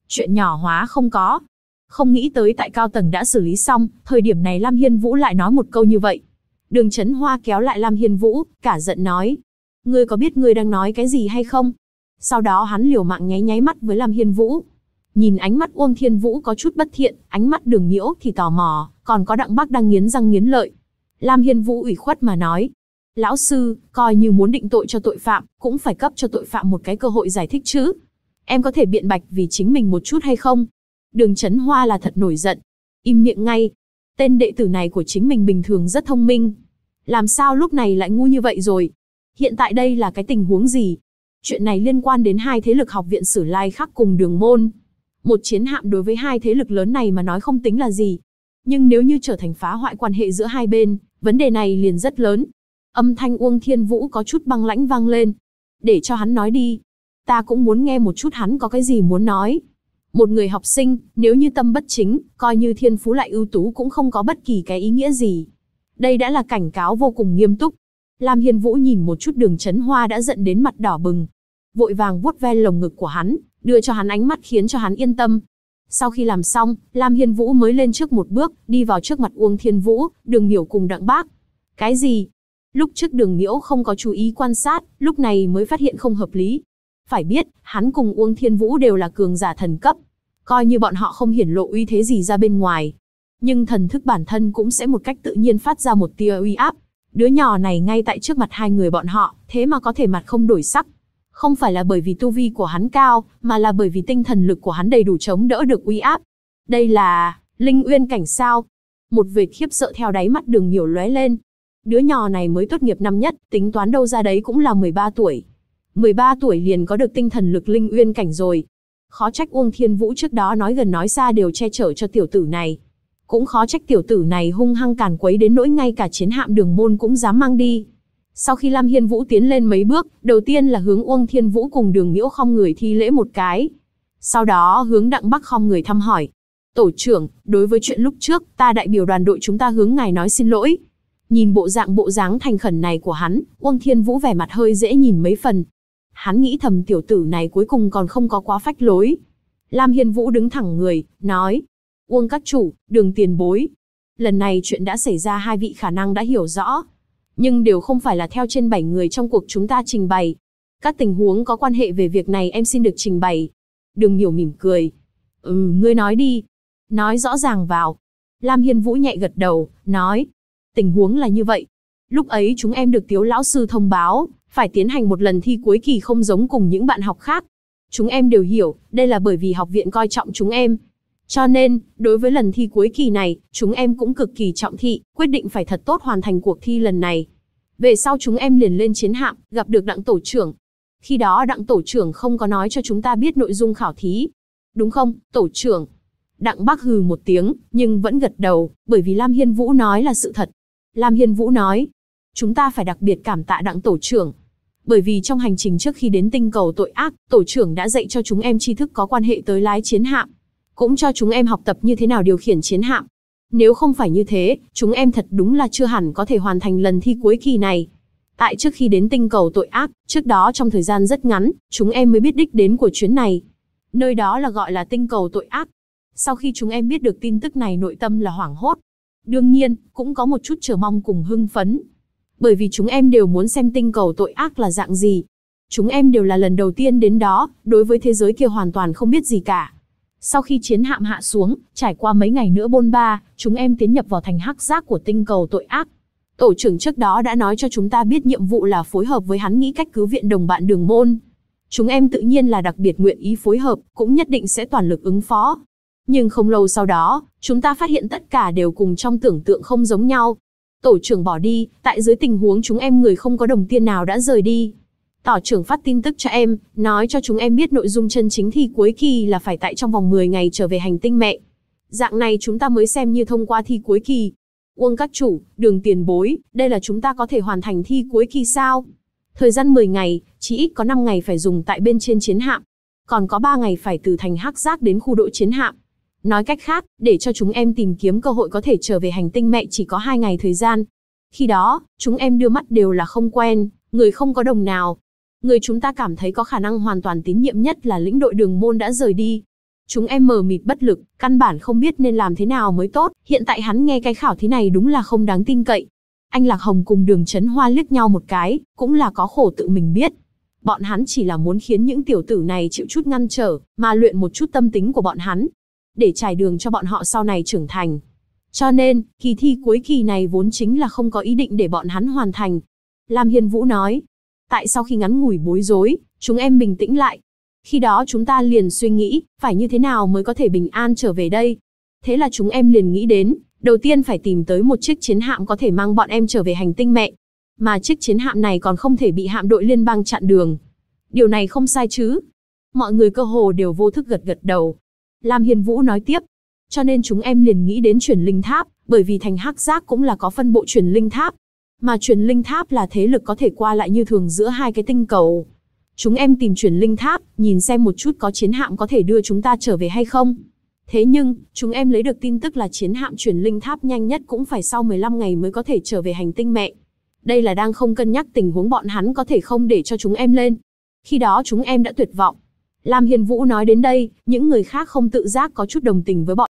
Chuyện nhỏ hóa không có. Không nghĩ tới tại cao tầng đã xử lý xong, thời điểm này Lam Hiên Vũ lại nói một câu như vậy. Đường Chấn Hoa kéo lại Lam Hiên Vũ, cả giận nói. Ngươi có biết ngươi đang nói cái gì hay không? Sau đó hắn liều mạng nháy nháy mắt với Lam Hiên Vũ. Nhìn ánh mắt Uông Thiên Vũ có chút bất thiện, ánh mắt Đường Nhiễu thì tò mò, còn có Đặng Bắc đang nghiến răng nghiến lợi. Lam Hiên Vũ ủy khuất mà nói. Lão sư, coi như muốn định tội cho tội phạm, cũng phải cấp cho tội phạm một cái cơ hội giải thích chứ. Em có thể biện bạch vì chính mình một chút hay không? Đường Chấn Hoa là thật nổi giận. Im miệng ngay. Tên đệ tử này của chính mình bình thường rất thông minh. Làm sao lúc này lại ngu như vậy rồi? Hiện tại đây là cái tình huống gì? Chuyện này liên quan đến hai thế lực học viện Sử Lai Khắc cùng Đường Môn. Một chiến hạm đối với hai thế lực lớn này mà nói không tính là gì. Nhưng nếu như trở thành phá hoại quan hệ giữa hai bên, vấn đề này liền rất lớn. Âm thanh Uông Thiên Vũ có chút băng lãnh vang lên. Để cho hắn nói đi. Ta cũng muốn nghe một chút hắn có cái gì muốn nói. Một người học sinh, nếu như tâm bất chính, coi như thiên phú lại ưu tú cũng không có bất kỳ cái ý nghĩa gì. Đây đã là cảnh cáo vô cùng nghiêm túc. Lam Hiên Vũ nhìn một chút Đường Chấn Hoa đã giận đến mặt đỏ bừng. Vội vàng vuốt ve lồng ngực của hắn, đưa cho hắn ánh mắt khiến cho hắn yên tâm. Sau khi làm xong, Lam Hiên Vũ mới lên trước một bước, đi vào trước mặt Uông Thiên Vũ, Đường Miểu cùng Đặng Bác. Cái gì? Lúc trước Đường Miểu không có chú ý quan sát, lúc này mới phát hiện không hợp lý. Phải biết, hắn cùng Uông Thiên Vũ đều là cường giả thần cấp. Coi như bọn họ không hiển lộ uy thế gì ra bên ngoài. Nhưng thần thức bản thân cũng sẽ một cách tự nhiên phát ra một tia uy áp. Đứa nhỏ này ngay tại trước mặt hai người bọn họ, thế mà có thể mặt không đổi sắc. Không phải là bởi vì tu vi của hắn cao, mà là bởi vì tinh thần lực của hắn đầy đủ chống đỡ được uy áp. Đây là Linh Uyên cảnh sao? Một vệt khiếp sợ theo đáy mắt Đường Miểu lóe lên. Đứa nhỏ này mới tốt nghiệp năm nhất, tính toán đâu ra đấy cũng là 13 tuổi. 13 tuổi liền có được tinh thần lực Linh Uyên cảnh rồi. Khó trách Uông Thiên Vũ trước đó nói gần nói xa đều che chở cho tiểu tử này. Cũng khó trách tiểu tử này hung hăng càn quấy đến nỗi ngay cả chiến hạm Đường Môn cũng dám mang đi. Sau khi Lam Hiên Vũ tiến lên mấy bước, đầu tiên là hướng Uông Thiên Vũ cùng Đường Miễu khom người thi lễ một cái. Sau đó hướng Đặng Bắc khom người thăm hỏi. Tổ trưởng, đối với chuyện lúc trước, ta đại biểu đoàn đội chúng ta hướng ngài nói xin lỗi. Nhìn bộ dáng thành khẩn này của hắn, Uông Thiên Vũ vẻ mặt hơi dễ nhìn mấy phần. Hắn nghĩ thầm tiểu tử này cuối cùng còn không có quá phách lối. Lam Hiên Vũ đứng thẳng người, nói. Uông các chủ, Đường tiền bối. Lần này chuyện đã xảy ra hai vị khả năng đã hiểu rõ. Nhưng đều không phải là theo trên 7 người trong cuộc chúng ta trình bày. Các tình huống có quan hệ về việc này em xin được trình bày. Đường Miểu mỉm cười. Ngươi nói đi. Nói rõ ràng vào. Lam Hiên Vũ nhẹ gật đầu, nói. Tình huống là như vậy. Lúc ấy chúng em được Tiếu lão sư thông báo, phải tiến hành một lần thi cuối kỳ không giống cùng những bạn học khác. Chúng em đều hiểu, đây là bởi vì học viện coi trọng chúng em. Cho nên, đối với lần thi cuối kỳ này, chúng em cũng cực kỳ trọng thị, quyết định phải thật tốt hoàn thành cuộc thi lần này. Về sau chúng em liền lên chiến hạm, gặp được Đặng tổ trưởng. Khi đó Đặng tổ trưởng không có nói cho chúng ta biết nội dung khảo thí. Đúng không, tổ trưởng? Đặng Bắc hừ một tiếng, nhưng vẫn gật đầu, bởi vì Lam Hiên Vũ nói là sự thật. Lam Hiên Vũ nói, chúng ta phải đặc biệt cảm tạ Đặng tổ trưởng. Bởi vì trong hành trình trước khi đến tinh cầu tội ác, tổ trưởng đã dạy cho chúng em tri thức có quan hệ tới lái chiến hạm. Cũng cho chúng em học tập như thế nào điều khiển chiến hạm. Nếu không phải như thế, chúng em thật đúng là chưa hẳn có thể hoàn thành lần thi cuối kỳ này. Tại trước khi đến tinh cầu tội ác, trước đó trong thời gian rất ngắn, chúng em mới biết đích đến của chuyến này. Nơi đó là gọi là tinh cầu tội ác. Sau khi chúng em biết được tin tức này nội tâm là hoảng hốt. Đương nhiên, cũng có một chút chờ mong cùng hưng phấn. Bởi vì chúng em đều muốn xem tinh cầu tội ác là dạng gì. Chúng em đều là lần đầu tiên đến đó, đối với thế giới kia hoàn toàn không biết gì cả. Sau khi chiến hạm hạ xuống, trải qua mấy ngày nữa bôn ba, chúng em tiến nhập vào thành hắc giác của tinh cầu tội ác. Tổ trưởng trước đó đã nói cho chúng ta biết nhiệm vụ là phối hợp với hắn nghĩ cách cứu viện đồng bạn Đường Môn. Chúng em tự nhiên là đặc biệt nguyện ý phối hợp, cũng nhất định sẽ toàn lực ứng phó. Nhưng không lâu sau đó, chúng ta phát hiện tất cả đều cùng trong tưởng tượng không giống nhau. Tổ trưởng bỏ đi, tại dưới tình huống chúng em người không có đồng tiền nào đã rời đi. Tổ trưởng phát tin tức cho em, nói cho chúng em biết nội dung chân chính thi cuối kỳ là phải tại trong vòng 10 ngày trở về hành tinh mẹ. Dạng này chúng ta mới xem như thông qua thi cuối kỳ. Uông các chủ, Đường tiền bối, đây là chúng ta có thể hoàn thành thi cuối kỳ sao? Thời gian 10 ngày, chỉ ít có 5 ngày phải dùng tại bên trên chiến hạm. Còn có 3 ngày phải từ thành hắc giác đến khu đội chiến hạm. Nói cách khác, để cho chúng em tìm kiếm cơ hội có thể trở về hành tinh mẹ chỉ có 2 ngày thời gian. Khi đó, chúng em đưa mắt đều là không quen, người không có đồng nào. Người chúng ta cảm thấy có khả năng hoàn toàn tín nhiệm nhất là lĩnh đội Đường Môn đã rời đi. Chúng em mờ mịt bất lực, căn bản không biết nên làm thế nào mới tốt, hiện tại hắn nghe cái khảo thí này đúng là không đáng tin cậy. Anh Lạc Hồng cùng Đường Chấn Hoa liếc nhau một cái, cũng là có khổ tự mình biết. Bọn hắn chỉ là muốn khiến những tiểu tử này chịu chút ngăn trở, mà luyện một chút tâm tính của bọn hắn, để trải đường cho bọn họ sau này trưởng thành. Cho nên, kỳ thi cuối kỳ này vốn chính là không có ý định để bọn hắn hoàn thành. Lam Hiên Vũ nói, tại sau khi ngắn ngủi bối rối, chúng em bình tĩnh lại. Khi đó chúng ta liền suy nghĩ, phải như thế nào mới có thể bình an trở về đây. Thế là chúng em liền nghĩ đến, đầu tiên phải tìm tới một chiếc chiến hạm có thể mang bọn em trở về hành tinh mẹ. Mà chiếc chiến hạm này còn không thể bị hạm đội liên bang chặn đường. Điều này không sai chứ? Mọi người cơ hồ đều vô thức gật gật đầu. Lam Hiên Vũ nói tiếp, cho nên chúng em liền nghĩ đến Truyền Linh Tháp, bởi vì thành Hắc Giác cũng là có phân bộ Truyền Linh Tháp. Mà Truyền Linh Tháp là thế lực có thể qua lại như thường giữa hai cái tinh cầu. Chúng em tìm Truyền Linh Tháp, nhìn xem một chút có chiến hạm có thể đưa chúng ta trở về hay không. Thế nhưng, chúng em lấy được tin tức là chiến hạm Truyền Linh Tháp nhanh nhất cũng phải sau 15 ngày mới có thể trở về hành tinh mẹ. Đây là đang không cân nhắc tình huống bọn hắn có thể không để cho chúng em lên. Khi đó chúng em đã tuyệt vọng. Lam Hiên Vũ nói đến đây, những người khác không tự giác có chút đồng tình với bọn.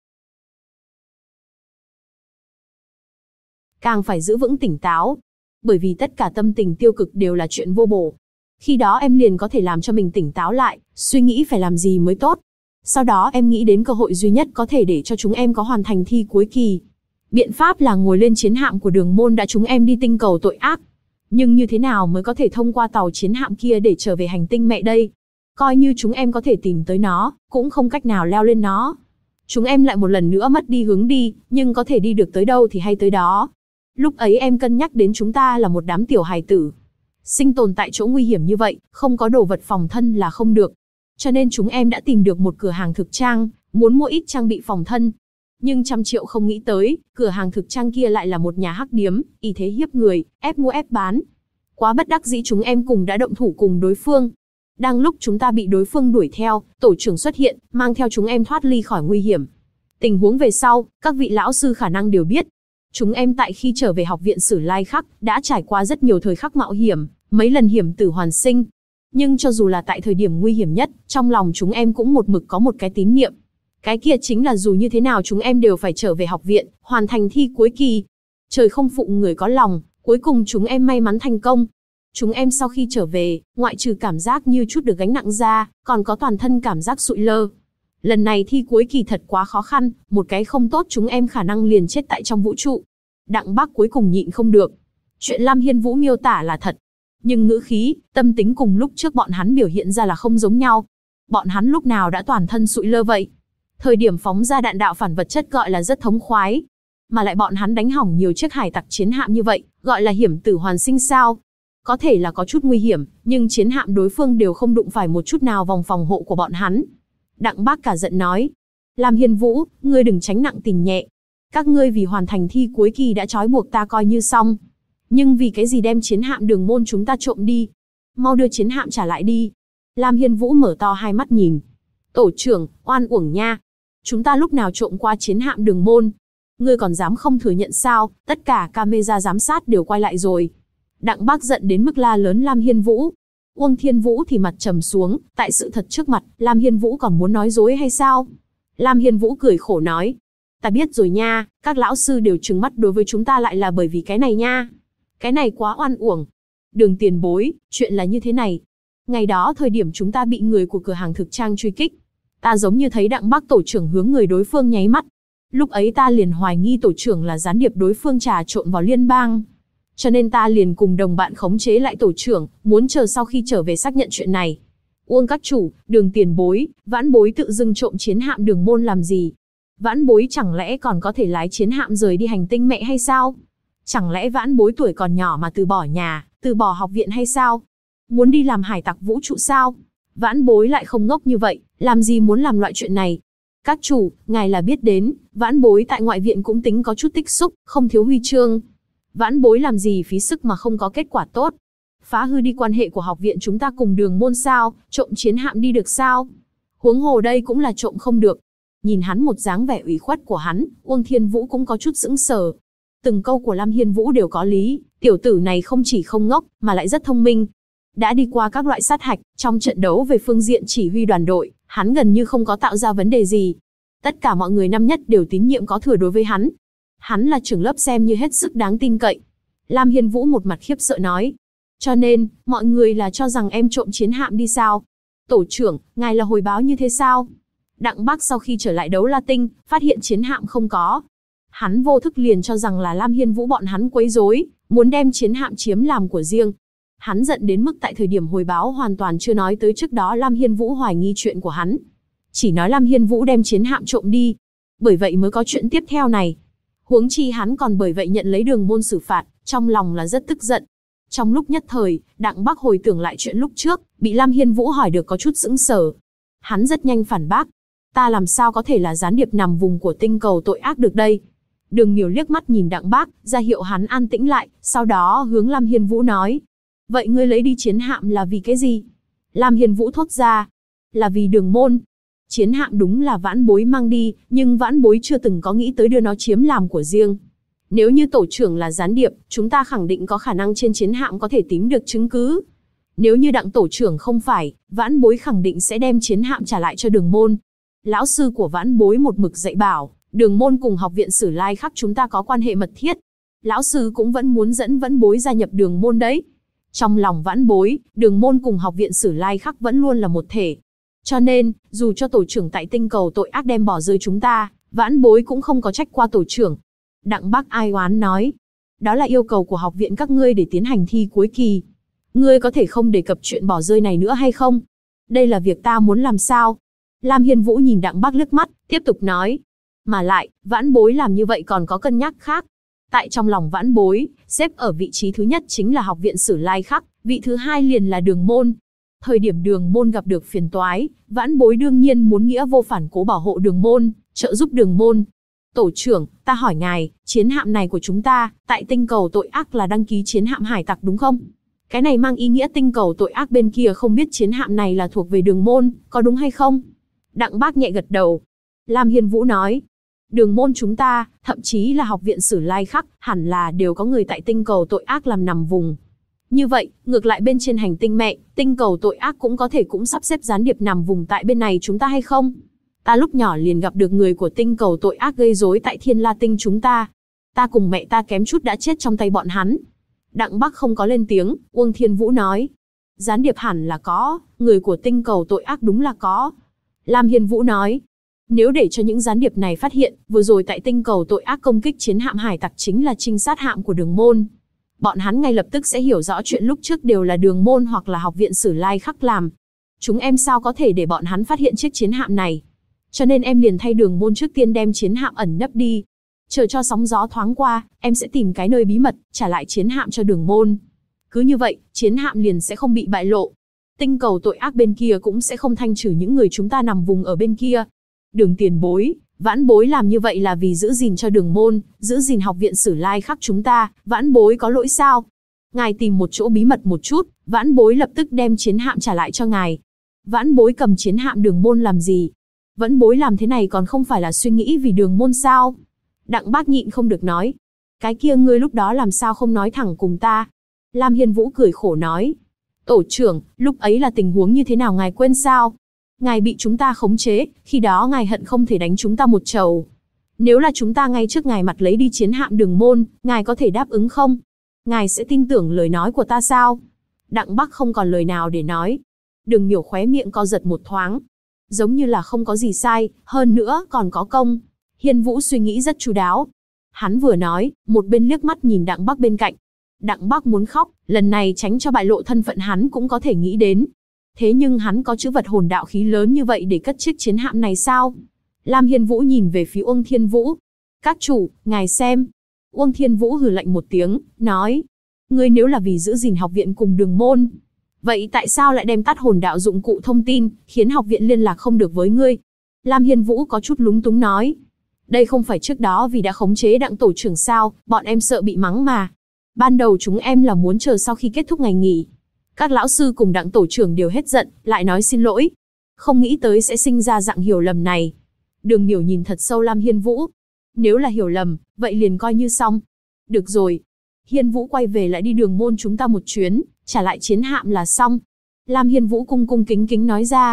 Càng phải giữ vững tỉnh táo, bởi vì tất cả tâm tình tiêu cực đều là chuyện vô bổ. Khi đó em liền có thể làm cho mình tỉnh táo lại, suy nghĩ phải làm gì mới tốt. Sau đó em nghĩ đến cơ hội duy nhất có thể để cho chúng em có hoàn thành thi cuối kỳ. Biện pháp là ngồi lên chiến hạm của Đường Môn đã chúng em đi tinh cầu tội ác. Nhưng như thế nào mới có thể thông qua tàu chiến hạm kia để trở về hành tinh mẹ đây? Coi như chúng em có thể tìm tới nó, cũng không cách nào leo lên nó. Chúng em lại một lần nữa mất đi hướng đi, nhưng có thể đi được tới đâu thì hay tới đó. Lúc ấy em cân nhắc đến chúng ta là một đám tiểu hài tử. Sinh tồn tại chỗ nguy hiểm như vậy, không có đồ vật phòng thân là không được. Cho nên chúng em đã tìm được một cửa hàng thực trang, muốn mua ít trang bị phòng thân. Nhưng trăm triệu không nghĩ tới, cửa hàng thực trang kia lại là một nhà hắc điếm, y thế hiếp người, ép mua ép bán. Quá bất đắc dĩ chúng em cùng đã động thủ cùng đối phương. Đang lúc chúng ta bị đối phương đuổi theo, tổ trưởng xuất hiện, mang theo chúng em thoát ly khỏi nguy hiểm. Tình huống về sau, các vị lão sư khả năng đều biết. Chúng em tại khi trở về học viện Sử Lai Khắc, đã trải qua rất nhiều thời khắc mạo hiểm, mấy lần hiểm tử hoàn sinh. Nhưng cho dù là tại thời điểm nguy hiểm nhất, trong lòng chúng em cũng một mực có một cái tín niệm. Cái kia chính là dù như thế nào chúng em đều phải trở về học viện, hoàn thành thi cuối kỳ. Trời không phụ người có lòng, cuối cùng chúng em may mắn thành công. Chúng em sau khi trở về, ngoại trừ cảm giác như chút được gánh nặng ra, còn có toàn thân cảm giác sụi lơ. Lần này thi cuối kỳ thật quá khó khăn, một cái không tốt chúng em khả năng liền chết tại trong vũ trụ. Đặng Bắc cuối cùng nhịn không được. Chuyện Lam Hiên Vũ miêu tả là thật. Nhưng ngữ khí, tâm tính cùng lúc trước bọn hắn biểu hiện ra là không giống nhau. Bọn hắn lúc nào đã toàn thân sụi lơ vậy? Thời điểm phóng ra đạn đạo phản vật chất gọi là rất thống khoái. Mà lại bọn hắn đánh hỏng nhiều chiếc hải tặc chiến hạm như vậy, gọi là hiểm tử hoàn sinh sao? Có thể là có chút nguy hiểm, nhưng chiến hạm đối phương đều không đụng phải một chút nào vòng phòng hộ của bọn hắn. Đặng Bác cả giận nói. Lam Hiên Vũ, ngươi đừng tránh nặng tình nhẹ. Các ngươi vì hoàn thành thi cuối kỳ đã trói buộc ta coi như xong. Nhưng vì cái gì đem chiến hạm Đường Môn chúng ta trộm đi? Mau đưa chiến hạm trả lại đi. Lam Hiên Vũ mở to hai mắt nhìn. Tổ trưởng, oan uổng nha. Chúng ta lúc nào trộm qua chiến hạm Đường Môn? Ngươi còn dám không thừa nhận sao? Tất cả camera giám sát đều quay lại rồi. Đặng Bác giận đến mức la lớn Lam Hiên Vũ. Uông Thiên Vũ thì mặt trầm xuống, tại sự thật trước mặt, Lam Hiên Vũ còn muốn nói dối hay sao? Lam Hiên Vũ cười khổ nói. Ta biết rồi nha, các lão sư đều trừng mắt đối với chúng ta lại là bởi vì cái này nha. Cái này quá oan uổng. Đường tiền bối, chuyện là như thế này. Ngày đó thời điểm chúng ta bị người của cửa hàng thực trang truy kích. Ta giống như thấy Đặng Bắc tổ trưởng hướng người đối phương nháy mắt. Lúc ấy ta liền hoài nghi tổ trưởng là gián điệp đối phương trà trộn vào liên bang. Cho nên ta liền cùng đồng bạn khống chế lại tổ trưởng, muốn chờ sau khi trở về xác nhận chuyện này. Uông các chủ, Đường tiền bối, Vãn bối tự dưng trộm chiến hạm Đường Môn làm gì? Vãn bối chẳng lẽ còn có thể lái chiến hạm rời đi hành tinh mẹ hay sao? Chẳng lẽ Vãn bối tuổi còn nhỏ mà từ bỏ nhà, từ bỏ học viện hay sao? Muốn đi làm hải tặc vũ trụ sao? Vãn bối lại không ngốc như vậy, làm gì muốn làm loại chuyện này? Các chủ, ngài là biết đến, Vãn bối tại ngoại viện cũng tính có chút tích xúc, không thiếu huy chương. Vãn bối làm gì phí sức mà không có kết quả tốt? Phá hư đi quan hệ của học viện chúng ta cùng Đường Môn sao? Trộm chiến hạm đi được sao? Huống hồ đây cũng là trộm không được. Nhìn hắn một dáng vẻ ủy khuất của hắn, Uông Thiên Vũ cũng có chút sững sờ. Từng câu của Lam Hiên Vũ đều có lý, tiểu tử này không chỉ không ngốc, mà lại rất thông minh. Đã đi qua các loại sát hạch, trong trận đấu về phương diện chỉ huy đoàn đội, Hắn gần như không có tạo ra vấn đề gì. Tất cả mọi người năm nhất đều tín nhiệm có thừa đối với hắn. Hắn là trưởng lớp xem như hết sức đáng tin cậy. Lam Hiên Vũ một mặt khiếp sợ nói. Cho nên, mọi người là cho rằng em trộm chiến hạm đi sao? Tổ trưởng, ngài là hồi báo như thế sao? Đặng Bắc sau khi trở lại Đấu La Tinh, phát hiện chiến hạm không có. Hắn vô thức liền cho rằng là Lam Hiên Vũ bọn hắn quấy rối, muốn đem chiến hạm chiếm làm của riêng. Hắn giận đến mức tại thời điểm hồi báo hoàn toàn chưa nói tới trước đó Lam Hiên Vũ hoài nghi chuyện của hắn. Chỉ nói Lam Hiên Vũ đem chiến hạm trộm đi. Bởi vậy mới có chuyện tiếp theo này. Huống chi hắn còn bởi vậy nhận lấy Đường Môn xử phạt, trong lòng là rất tức giận. Trong lúc nhất thời, Đặng Bắc hồi tưởng lại chuyện lúc trước, bị Lam Hiên Vũ hỏi được có chút sững sờ. Hắn rất nhanh phản bác. Ta làm sao có thể là gián điệp nằm vùng của tinh cầu tội ác được đây? Đường Miểu liếc mắt nhìn Đặng Bắc, ra hiệu hắn an tĩnh lại, sau đó hướng Lam Hiên Vũ nói. Vậy ngươi lấy đi chiến hạm là vì cái gì? Lam Hiên Vũ thốt ra. Là vì Đường Môn. Chiến hạm đúng là Vãn Bối mang đi, nhưng Vãn Bối chưa từng có nghĩ tới đưa nó chiếm làm của riêng. Nếu như tổ trưởng là gián điệp, chúng ta khẳng định có khả năng trên chiến hạm có thể tìm được chứng cứ. Nếu như Đặng tổ trưởng không phải, Vãn Bối khẳng định sẽ đem chiến hạm trả lại cho Đường Môn. Lão sư của Vãn Bối một mực dạy bảo, Đường Môn cùng học viện Sử Lai Khắc chúng ta có quan hệ mật thiết. Lão sư cũng vẫn muốn dẫn Vãn Bối gia nhập Đường Môn đấy. Trong lòng Vãn Bối, Đường Môn cùng học viện Sử Lai Khắc vẫn luôn là một thể. Cho nên, dù cho tổ trưởng tại tinh cầu tội ác đem bỏ rơi chúng ta, Vãn Bối cũng không có trách qua tổ trưởng. Đặng Bắc ai oán nói. Đó là yêu cầu của học viện các ngươi để tiến hành thi cuối kỳ. Ngươi có thể không đề cập chuyện bỏ rơi này nữa hay không? Đây là việc ta muốn làm sao? Lam Hiên Vũ nhìn Đặng Bắc liếc mắt, tiếp tục nói. Mà lại, Vãn Bối làm như vậy còn có cân nhắc khác. Tại trong lòng Vãn Bối, xếp ở vị trí thứ nhất chính là học viện Sử Lai Khắc, vị thứ hai liền là Đường Môn. Thời điểm Đường Môn gặp được phiền toái, Vãn Bối đương nhiên muốn nghĩa vô phản cố bảo hộ Đường Môn, trợ giúp Đường Môn. Tổ trưởng, ta hỏi ngài, chiến hạm này của chúng ta, tại tinh cầu tội ác là đăng ký chiến hạm hải tặc đúng không? Cái này mang ý nghĩa tinh cầu tội ác bên kia không biết chiến hạm này là thuộc về Đường Môn, có đúng hay không? Đặng Bác nhẹ gật đầu. Lam Hiên Vũ nói, Đường Môn chúng ta, thậm chí là học viện Sử Lai Khắc, hẳn là đều có người tại tinh cầu tội ác làm nằm vùng. Như vậy, ngược lại bên trên hành tinh mẹ, tinh cầu tội ác cũng có thể cũng sắp xếp gián điệp nằm vùng tại bên này chúng ta hay không? Ta lúc nhỏ liền gặp được người của tinh cầu tội ác gây rối tại Thiên La Tinh chúng ta. Ta cùng mẹ ta kém chút đã chết trong tay bọn hắn. Đặng Bắc không có lên tiếng, Uông Thiên Vũ nói. Gián điệp hẳn là có, người của tinh cầu tội ác đúng là có. Lam Hiên Vũ nói. Nếu để cho những gián điệp này phát hiện, vừa rồi tại tinh cầu tội ác công kích chiến hạm hải tặc chính là trinh sát hạm của Đường Môn. Bọn hắn ngay lập tức sẽ hiểu rõ chuyện lúc trước đều là Đường Môn hoặc là học viện Sử Lai Khắc làm. Chúng em sao có thể để bọn hắn phát hiện chiếc chiến hạm này? Cho nên em liền thay Đường Môn trước tiên đem chiến hạm ẩn nấp đi. Chờ cho sóng gió thoáng qua, em sẽ tìm cái nơi bí mật, trả lại chiến hạm cho Đường Môn. Cứ như vậy, chiến hạm liền sẽ không bị bại lộ. Tinh cầu tội ác bên kia cũng sẽ không thanh trừ những người chúng ta nằm vùng ở bên kia. Đường tiền bối, Vãn Bối làm như vậy là vì giữ gìn cho Đường Môn, giữ gìn học viện Sử Lai Khắc chúng ta, Vãn Bối có lỗi sao? Ngài tìm một chỗ bí mật một chút, Vãn Bối lập tức đem chiến hạm trả lại cho ngài. Vãn Bối cầm chiến hạm Đường Môn làm gì? Vãn Bối làm thế này còn không phải là suy nghĩ vì Đường Môn sao? Đặng Bác nhịn không được nói. Cái kia ngươi lúc đó làm sao không nói thẳng cùng ta? Lam Hiên Vũ cười khổ nói. Tổ trưởng, lúc ấy là tình huống như thế nào ngài quên sao? Ngài bị chúng ta khống chế, khi đó ngài hận không thể đánh chúng ta một trầu. Nếu là chúng ta ngay trước ngài mặt lấy đi chiến hạm Đường Môn, ngài có thể đáp ứng không? Ngài sẽ tin tưởng lời nói của ta sao? Đặng Bắc không còn lời nào để nói. Đường Miểu khóe miệng co giật một thoáng. Giống như là không có gì sai, hơn nữa còn có công. Hiên Vũ suy nghĩ rất chu đáo. Hắn vừa nói, một bên liếc mắt nhìn Đặng Bắc bên cạnh. Đặng Bắc muốn khóc, lần này tránh cho bại lộ thân phận hắn cũng có thể nghĩ đến. Thế nhưng hắn có chữ vật hồn đạo khí lớn như vậy để cất chiếc chiến hạm này sao? Lam Hiên Vũ nhìn về phía Uông Thiên Vũ. Các chủ, ngài xem. Uông Thiên Vũ hừ lạnh một tiếng, nói. Ngươi nếu là vì giữ gìn học viện cùng Đường Môn, vậy tại sao lại đem tắt hồn đạo dụng cụ thông tin, khiến học viện liên lạc không được với ngươi? Lam Hiên Vũ có chút lúng túng nói. Đây không phải trước đó vì đã khống chế Đặng tổ trưởng sao, bọn em sợ bị mắng mà. Ban đầu chúng em là muốn chờ sau khi kết thúc ngày nghỉ. Các lão sư cùng Đặng tổ trưởng đều hết giận, lại nói xin lỗi. Không nghĩ tới sẽ sinh ra dạng hiểu lầm này. Đường Miểu nhìn thật sâu Lam Hiên Vũ. Nếu là hiểu lầm, vậy liền coi như xong. Được rồi. Hiên Vũ quay về lại đi Đường Môn chúng ta một chuyến, trả lại chiến hạm là xong. Lam Hiên Vũ cung cung kính kính nói ra.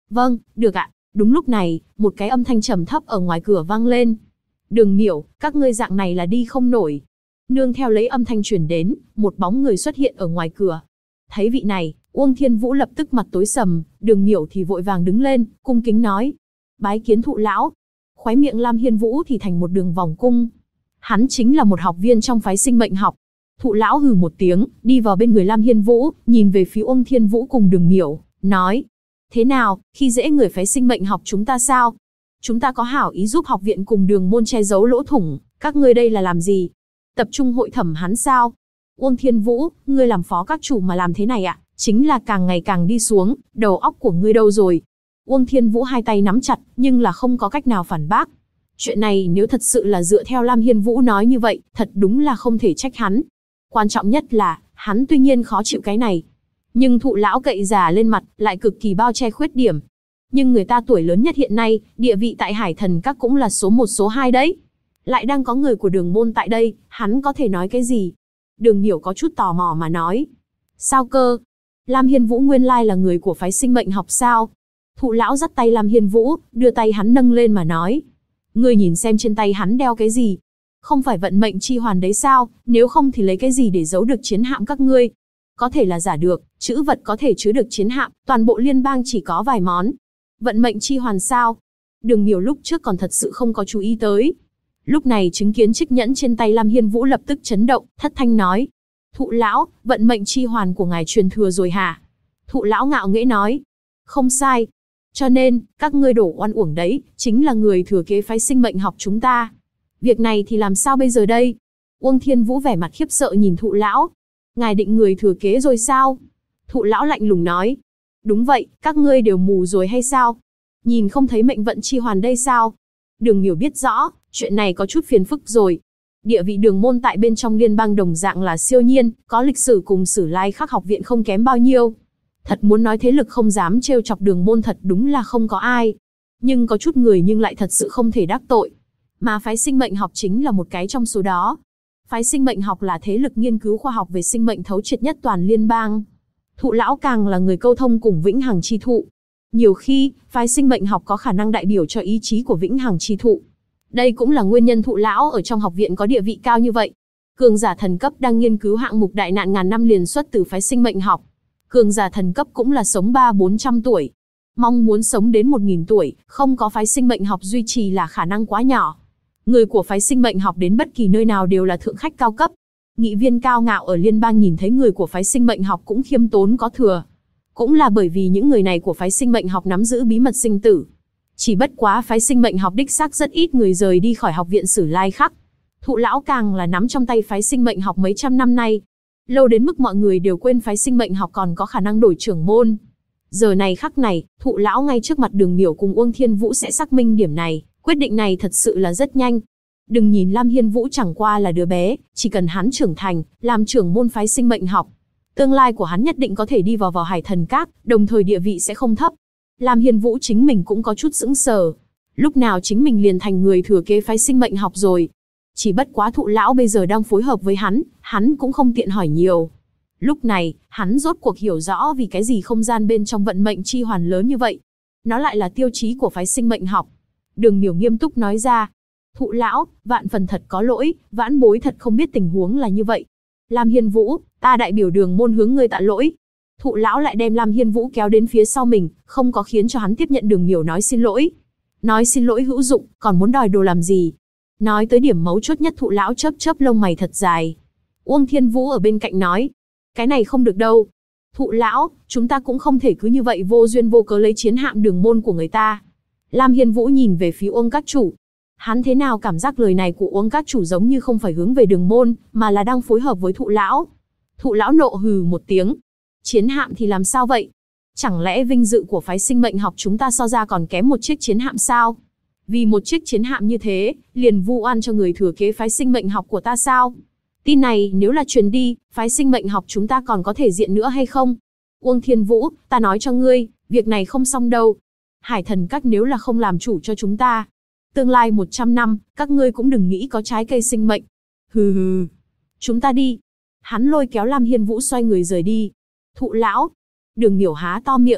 Vâng, được ạ. Đúng lúc này, một cái âm thanh trầm thấp ở ngoài cửa vang lên. Đường Miểu, các ngươi dạng này là đi không nổi. Nương theo lấy âm thanh truyền đến, một bóng người xuất hiện ở ngoài cửa. Thấy vị này, Uông Thiên Vũ lập tức mặt tối sầm, Đường Miểu thì vội vàng đứng lên, cung kính nói. Bái kiến thụ lão. Khóe miệng Lam Hiên Vũ thì thành một đường vòng cung. Hắn chính là một học viên trong phái sinh mệnh học. Thụ lão hừ một tiếng, đi vào bên người Lam Hiên Vũ, nhìn về phía Uông Thiên Vũ cùng Đường Miểu, nói. Thế nào, khi dễ người phái sinh mệnh học chúng ta sao? Chúng ta có hảo ý giúp học viện cùng Đường môn che giấu lỗ thủng, các ngươi đây là làm gì? Tập trung hội thẩm hắn sao? Uông Thiên Vũ, ngươi làm phó các chủ mà làm thế này ạ, chính là càng ngày càng đi xuống, đầu óc của ngươi đâu rồi? Uông Thiên Vũ hai tay nắm chặt, nhưng là không có cách nào phản bác. Chuyện này nếu thật sự là dựa theo Lam Hiên Vũ nói như vậy, thật đúng là không thể trách hắn. Quan trọng nhất là, hắn tuy nhiên khó chịu cái này. Nhưng thụ lão cậy già lên mặt, lại cực kỳ bao che khuyết điểm. Nhưng người ta tuổi lớn nhất hiện nay, địa vị tại Hải Thần Các cũng là số 1 số 2 đấy. Lại đang có người của Đường môn tại đây, hắn có thể nói cái gì? Đường Miểu có chút tò mò mà nói. Sao cơ? Lam Hiên Vũ nguyên lai là người của phái sinh mệnh học sao? Thụ lão dắt tay Lam Hiên Vũ, đưa tay hắn nâng lên mà nói. Ngươi nhìn xem trên tay hắn đeo cái gì? Không phải vận mệnh chi hoàn đấy sao? Nếu không thì lấy cái gì để giấu được chiến hạm các ngươi? Có thể là giả được, chữ vật có thể chứa được chiến hạm, toàn bộ liên bang chỉ có vài món. Vận mệnh chi hoàn sao? Đường Miểu lúc trước còn thật sự không có chú ý tới. Lúc này chứng kiến chiếc nhẫn trên tay Lam Hiên Vũ lập tức chấn động, thất thanh nói. Thụ lão, vận mệnh chi hoàn của ngài truyền thừa rồi hả? Thụ lão ngạo nghễ nói. Không sai. Cho nên, các ngươi đổ oan uổng đấy, chính là người thừa kế phái sinh mệnh học chúng ta. Việc này thì làm sao bây giờ đây? Uông Thiên Vũ vẻ mặt khiếp sợ nhìn thụ lão. Ngài định người thừa kế rồi sao? Thụ lão lạnh lùng nói. Đúng vậy, các ngươi đều mù rồi hay sao? Nhìn không thấy mệnh vận chi hoàn đây sao? Đường Miểu biết rõ, chuyện này có chút phiền phức rồi. Địa vị Đường môn tại bên trong liên bang đồng dạng là siêu nhiên, có lịch sử cùng Sử Lai Khắc học viện không kém bao nhiêu. Thật muốn nói thế lực không dám trêu chọc Đường môn thật đúng là không có ai. Nhưng có chút người nhưng lại thật sự không thể đắc tội. Mà phái sinh mệnh học chính là một cái trong số đó. Phái sinh mệnh học là thế lực nghiên cứu khoa học về sinh mệnh thấu triệt nhất toàn liên bang. Thụ lão càng là người câu thông cùng vĩnh hằng chi thụ. Nhiều khi, phái sinh mệnh học có khả năng đại biểu cho ý chí của vĩnh hằng chi thụ. Đây cũng là nguyên nhân thụ lão ở trong học viện có địa vị cao như vậy. Cường giả thần cấp đang nghiên cứu hạng mục đại nạn ngàn năm liền xuất từ phái sinh mệnh học. Cường giả thần cấp cũng là sống 300-400 tuổi. Mong muốn sống đến 1000 tuổi, không có phái sinh mệnh học duy trì là khả năng quá nhỏ. Người của phái sinh mệnh học đến bất kỳ nơi nào đều là thượng khách cao cấp. Nghị viên cao ngạo ở liên bang nhìn thấy người của phái sinh mệnh học cũng khiêm tốn có thừa. Cũng là bởi vì những người này của phái sinh mệnh học nắm giữ bí mật sinh tử. Chỉ bất quá phái sinh mệnh học đích xác rất ít người rời đi khỏi học viện Sử Lai Khắc. Thụ lão càng là nắm trong tay phái sinh mệnh học mấy trăm năm nay. Lâu đến mức mọi người đều quên phái sinh mệnh học còn có khả năng đổi trưởng môn. Giờ này khắc này, thụ lão ngay trước mặt Đường Miểu cùng Uông Thiên Vũ sẽ xác minh điểm này. Quyết định này thật sự là rất nhanh. Đừng nhìn Lam Hiên Vũ chẳng qua là đứa bé, chỉ cần hắn trưởng thành, làm trưởng môn phái sinh mệnh học. Tương lai của hắn nhất định có thể đi vào Hải Thần Các, đồng thời địa vị sẽ không thấp. Lam Hiên Vũ chính mình cũng có chút sững sờ. Lúc nào chính mình liền thành người thừa kế phái sinh mệnh học rồi. Chỉ bất quá thụ lão bây giờ đang phối hợp với hắn cũng không tiện hỏi nhiều. Lúc này, hắn rốt cuộc hiểu rõ vì cái gì không gian bên trong vận mệnh chi hoàn lớn như vậy. Nó lại là tiêu chí của phái sinh mệnh học. Đường Miểu nghiêm túc nói ra. Thụ lão, vạn phần thật có lỗi, vãn bối thật không biết tình huống là như vậy. Lam Hiên Vũ, ta đại biểu Đường môn hướng ngươi tạ lỗi. Thụ lão lại đem Lam Hiên Vũ kéo đến phía sau mình, không có khiến cho hắn tiếp nhận Đường Miểu nói xin lỗi. Nói xin lỗi hữu dụng, còn muốn đòi đồ làm gì? Nói tới điểm mấu chốt nhất thụ lão chớp chớp lông mày thật dài. Uông Thiên Vũ ở bên cạnh nói. Cái này không được đâu. Thụ lão, chúng ta cũng không thể cứ như vậy vô duyên vô cớ lấy chiến hạm Đường môn của người ta. Lam Hiên Vũ nhìn về phía Uông các chủ. Hắn thế nào cảm giác lời này của Uông các chủ giống như không phải hướng về Đường môn, mà là đang phối hợp với thụ lão. Thụ lão nộ hừ một tiếng. Chiến hạm thì làm sao vậy? Chẳng lẽ vinh dự của phái sinh mệnh học chúng ta so ra còn kém một chiếc chiến hạm sao? Vì một chiếc chiến hạm như thế, liền vu oan cho người thừa kế phái sinh mệnh học của ta sao? Tin này nếu là truyền đi, phái sinh mệnh học chúng ta còn có thể diện nữa hay không? Uông Thiên Vũ, ta nói cho ngươi, việc này không xong đâu. Hải Thần Các nếu là không làm chủ cho chúng ta, tương lai 100 năm, các ngươi cũng đừng nghĩ có trái cây sinh mệnh. Hừ hừ. Chúng ta đi. Hắn lôi kéo Lam Hiên Vũ xoay người rời đi. Thụ lão. Đường Miểu há to miệng.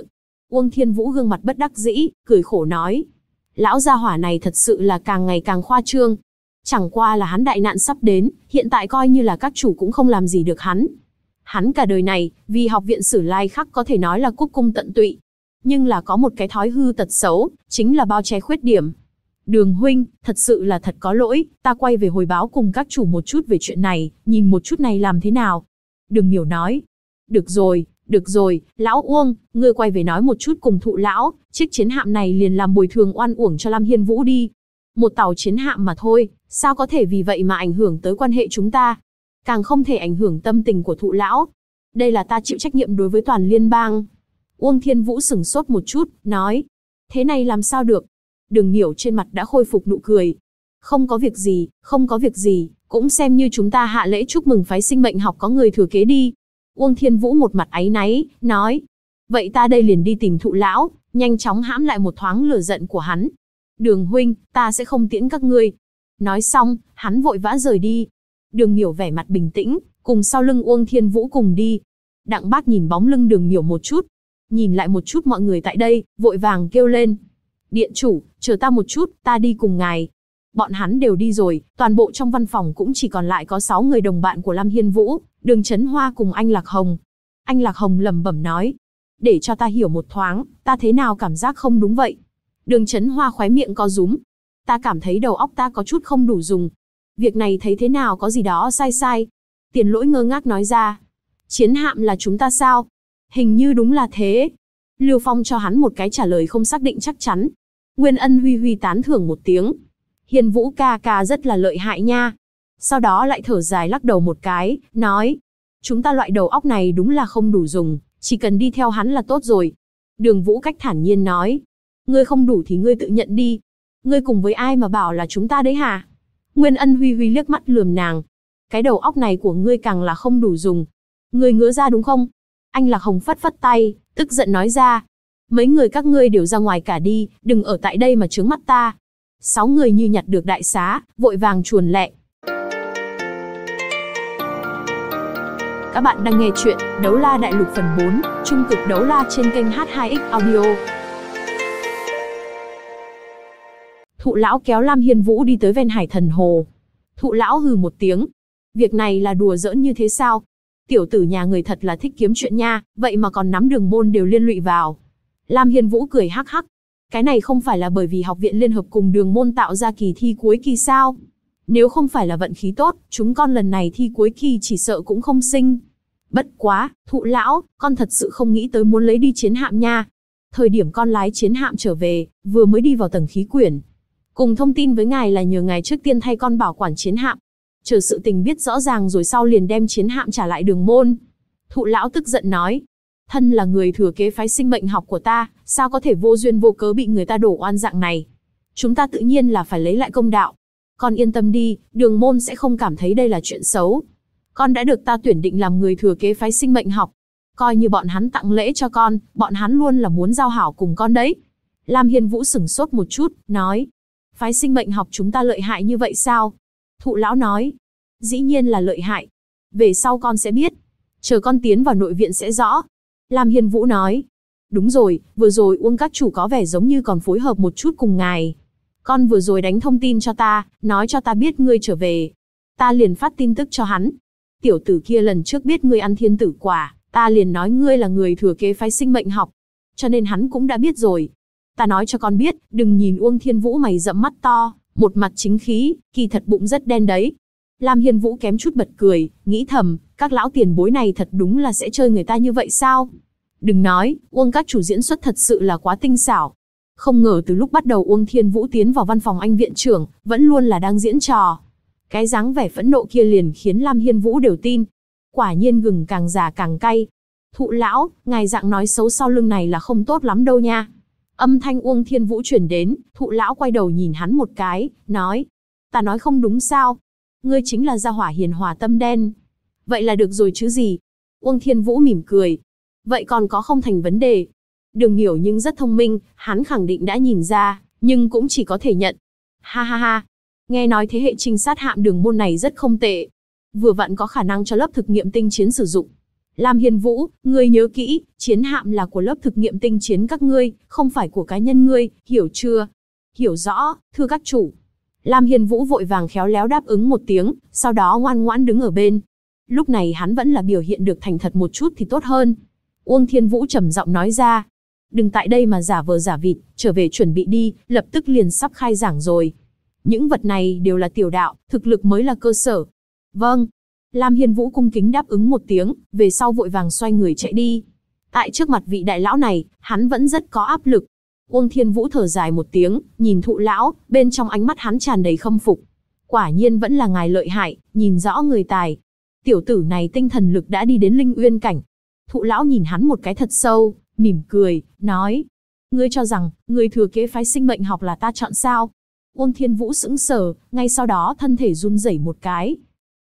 Uông Thiên Vũ gương mặt bất đắc dĩ, cười khổ nói. Lão gia hỏa này thật sự là càng ngày càng khoa trương. Chẳng qua là hắn đại nạn sắp đến, hiện tại coi như là các chủ cũng không làm gì được hắn. Hắn cả đời này, vì học viện Sử Lai Khắc có thể nói là cúc cung tận tụy. Nhưng là có một cái thói hư tật xấu, chính là bao che khuyết điểm. Đường huynh, thật sự là thật có lỗi, ta quay về hồi báo cùng các chủ một chút về chuyện này, nhìn một chút này làm thế nào. Đường Miểu nói. Được rồi, lão Uông, ngươi quay về nói một chút cùng Thụ lão, chiếc chiến hạm này liền làm bồi thường oan uổng cho Lam Hiên Vũ đi. Một tàu chiến hạm mà thôi, sao có thể vì vậy mà ảnh hưởng tới quan hệ chúng ta? Càng không thể ảnh hưởng tâm tình của Thụ lão. Đây là ta chịu trách nhiệm đối với toàn liên bang. Uông Thiên Vũ sửng sốt một chút, nói. Thế này làm sao được? Đường Miểu trên mặt đã khôi phục nụ cười. Không có việc gì, cũng xem như chúng ta hạ lễ chúc mừng phái sinh mệnh học có người thừa kế đi. Uông Thiên Vũ một mặt áy náy, nói. Vậy ta đây liền đi tìm Thụ lão, nhanh chóng hãm lại một thoáng lửa giận của hắn. Đường huynh, ta sẽ không tiễn các ngươi. Nói xong, hắn vội vã rời đi. Đường Miểu vẻ mặt bình tĩnh, cùng sau lưng Uông Thiên Vũ cùng đi. Đặng Bác nhìn bóng lưng Đường Miểu một chút, nhìn lại một chút mọi người tại đây, vội vàng kêu lên. Điện chủ, chờ ta một chút, ta đi cùng ngài. Bọn hắn đều đi rồi, toàn bộ trong văn phòng cũng chỉ còn lại có 6 người đồng bạn của Lam Hiên Vũ, Đường Chấn Hoa cùng anh Lạc Hồng. Anh Lạc Hồng lẩm bẩm nói. Để cho ta hiểu một thoáng, ta thế nào cảm giác không đúng vậy? Đường Chấn Hoa khóe miệng co rúm. Ta cảm thấy đầu óc ta có chút không đủ dùng. Việc này thấy thế nào có gì đó sai. Tiền Lỗi ngơ ngác nói ra. Chiến hạm là chúng ta sao? Hình như đúng là thế. Lưu Phong cho hắn một cái trả lời không xác định chắc chắn. Nguyên Ân Huy tán thưởng một tiếng. Hiên Vũ ca ca rất là lợi hại nha. Sau đó lại thở dài lắc đầu một cái, nói. Chúng ta loại đầu óc này đúng là không đủ dùng, chỉ cần đi theo hắn là tốt rồi. Đường Vũ Cách thản nhiên nói. Ngươi không đủ thì ngươi tự nhận đi. Ngươi cùng với ai mà bảo là chúng ta đấy hả? Nguyên Ân Huy liếc mắt lườm nàng. Cái đầu óc này của ngươi càng là không đủ dùng. Ngươi ngứa ra đúng không? Anh Lạc Hồng phất tay, tức giận nói ra. Mấy người các ngươi đều ra ngoài cả đi, đừng ở tại đây mà chướng mắt ta. 6 người như nhặt được đại xá, vội vàng chuồn lẹ. Các bạn đang nghe chuyện Đấu La Đại Lục phần 4, Trung cực đấu la trên kênh H2X Audio. Thụ lão kéo Lam Hiên Vũ đi tới ven Hải Thần Hồ. Thụ lão hừ một tiếng. Việc này là đùa giỡn như thế sao? Tiểu tử nhà người thật là thích kiếm chuyện nha, vậy mà còn nắm Đường môn đều liên lụy vào. Lam Hiên Vũ cười hắc hắc. Cái này không phải là bởi vì học viện liên hợp cùng Đường môn tạo ra kỳ thi cuối kỳ sao? Nếu không phải là vận khí tốt, chúng con lần này thi cuối kỳ chỉ sợ cũng không sinh. Bất quá, Thụ lão, con thật sự không nghĩ tới muốn lấy đi chiến hạm nha. Thời điểm con lái chiến hạm trở về, vừa mới đi vào tầng khí quyển. Cùng thông tin với ngài là nhờ ngài trước tiên thay con bảo quản chiến hạm. Chờ sự tình biết rõ ràng rồi sau liền đem chiến hạm trả lại Đường môn. Thụ lão tức giận nói. Thân là người thừa kế phái sinh mệnh học của ta, sao có thể vô duyên vô cớ bị người ta đổ oan dạng này? Chúng ta tự nhiên là phải lấy lại công đạo. Con yên tâm đi, Đường môn sẽ không cảm thấy đây là chuyện xấu. Con đã được ta tuyển định làm người thừa kế phái sinh mệnh học. Coi như bọn hắn tặng lễ cho con, bọn hắn luôn là muốn giao hảo cùng con đấy. Lam Hiên Vũ sửng sốt một chút, nói. Phái sinh mệnh học chúng ta lợi hại như vậy sao? Thụ lão nói. Dĩ nhiên là lợi hại. Về sau con sẽ biết. Chờ con tiến vào nội viện sẽ rõ. Lam Hiên Vũ nói. Đúng rồi, vừa rồi Uông các chủ có vẻ giống như còn phối hợp một chút cùng ngài. Con vừa rồi đánh thông tin cho ta, nói cho ta biết ngươi trở về. Ta liền phát tin tức cho hắn. Tiểu tử kia lần trước biết ngươi ăn thiên tử quả, ta liền nói ngươi là người thừa kế phái sinh mệnh học. Cho nên hắn cũng đã biết rồi. Ta nói cho con biết, đừng nhìn Uông Thiên Vũ mày rậm mắt to, một mặt chính khí, kỳ thật bụng rất đen đấy. Lam Hiên Vũ kém chút bật cười, nghĩ thầm, các lão tiền bối này thật đúng là sẽ chơi người ta như vậy sao? Đừng nói, Uông các chủ diễn xuất thật sự là quá tinh xảo. Không ngờ từ lúc bắt đầu Uông Thiên Vũ tiến vào văn phòng anh viện trưởng, vẫn luôn là đang diễn trò. Cái dáng vẻ phẫn nộ kia liền khiến Lam Hiên Vũ đều tin. Quả nhiên gừng càng già càng cay. Thụ lão, ngài dạng nói xấu sau lưng này là không tốt lắm đâu nha. Âm thanh Uông Thiên Vũ truyền đến, Thụ lão quay đầu nhìn hắn một cái, nói. Ta nói không đúng sao? Ngươi chính là gia hỏa hiền hòa tâm đen. Vậy là được rồi chứ gì? Uông Thiên Vũ mỉm cười. Vậy còn có không thành vấn đề. Đường Hiểu nhưng rất thông minh, hắn khẳng định đã nhìn ra, nhưng cũng chỉ có thể nhận. Ha ha ha. Nghe nói thế hệ trinh sát hạm Đường môn này rất không tệ. Vừa vặn có khả năng cho lớp thực nghiệm tinh chiến sử dụng. Lam Hiên Vũ, ngươi nhớ kỹ, chiến hạm là của lớp thực nghiệm tinh chiến các ngươi, không phải của cá nhân ngươi, hiểu chưa? Hiểu rõ, thưa các chủ. Lam Hiên Vũ vội vàng khéo léo đáp ứng một tiếng, sau đó ngoan ngoãn đứng ở bên. Lúc này hắn vẫn là biểu hiện được thành thật một chút thì tốt hơn. Uông Thiên Vũ trầm giọng nói ra. Đừng tại đây mà giả vờ giả vịt, trở về chuẩn bị đi, lập tức liền sắp khai giảng rồi. Những vật này đều là tiểu đạo, thực lực mới là cơ sở. Vâng. Lam Hiên Vũ cung kính đáp ứng một tiếng, về sau vội vàng xoay người chạy đi. Tại trước mặt vị đại lão này, hắn vẫn rất có áp lực. Uông Thiên Vũ thở dài một tiếng, nhìn thụ lão, bên trong ánh mắt hắn tràn đầy khâm phục. Quả nhiên vẫn là ngài lợi hại, nhìn rõ người tài. Tiểu tử này tinh thần lực đã đi đến linh uyên cảnh. Thụ lão nhìn hắn một cái thật sâu, mỉm cười, nói. Ngươi cho rằng, người thừa kế phái sinh mệnh học là ta chọn sao? Uông Thiên Vũ sững sờ, ngay sau đó thân thể run rẩy một cái.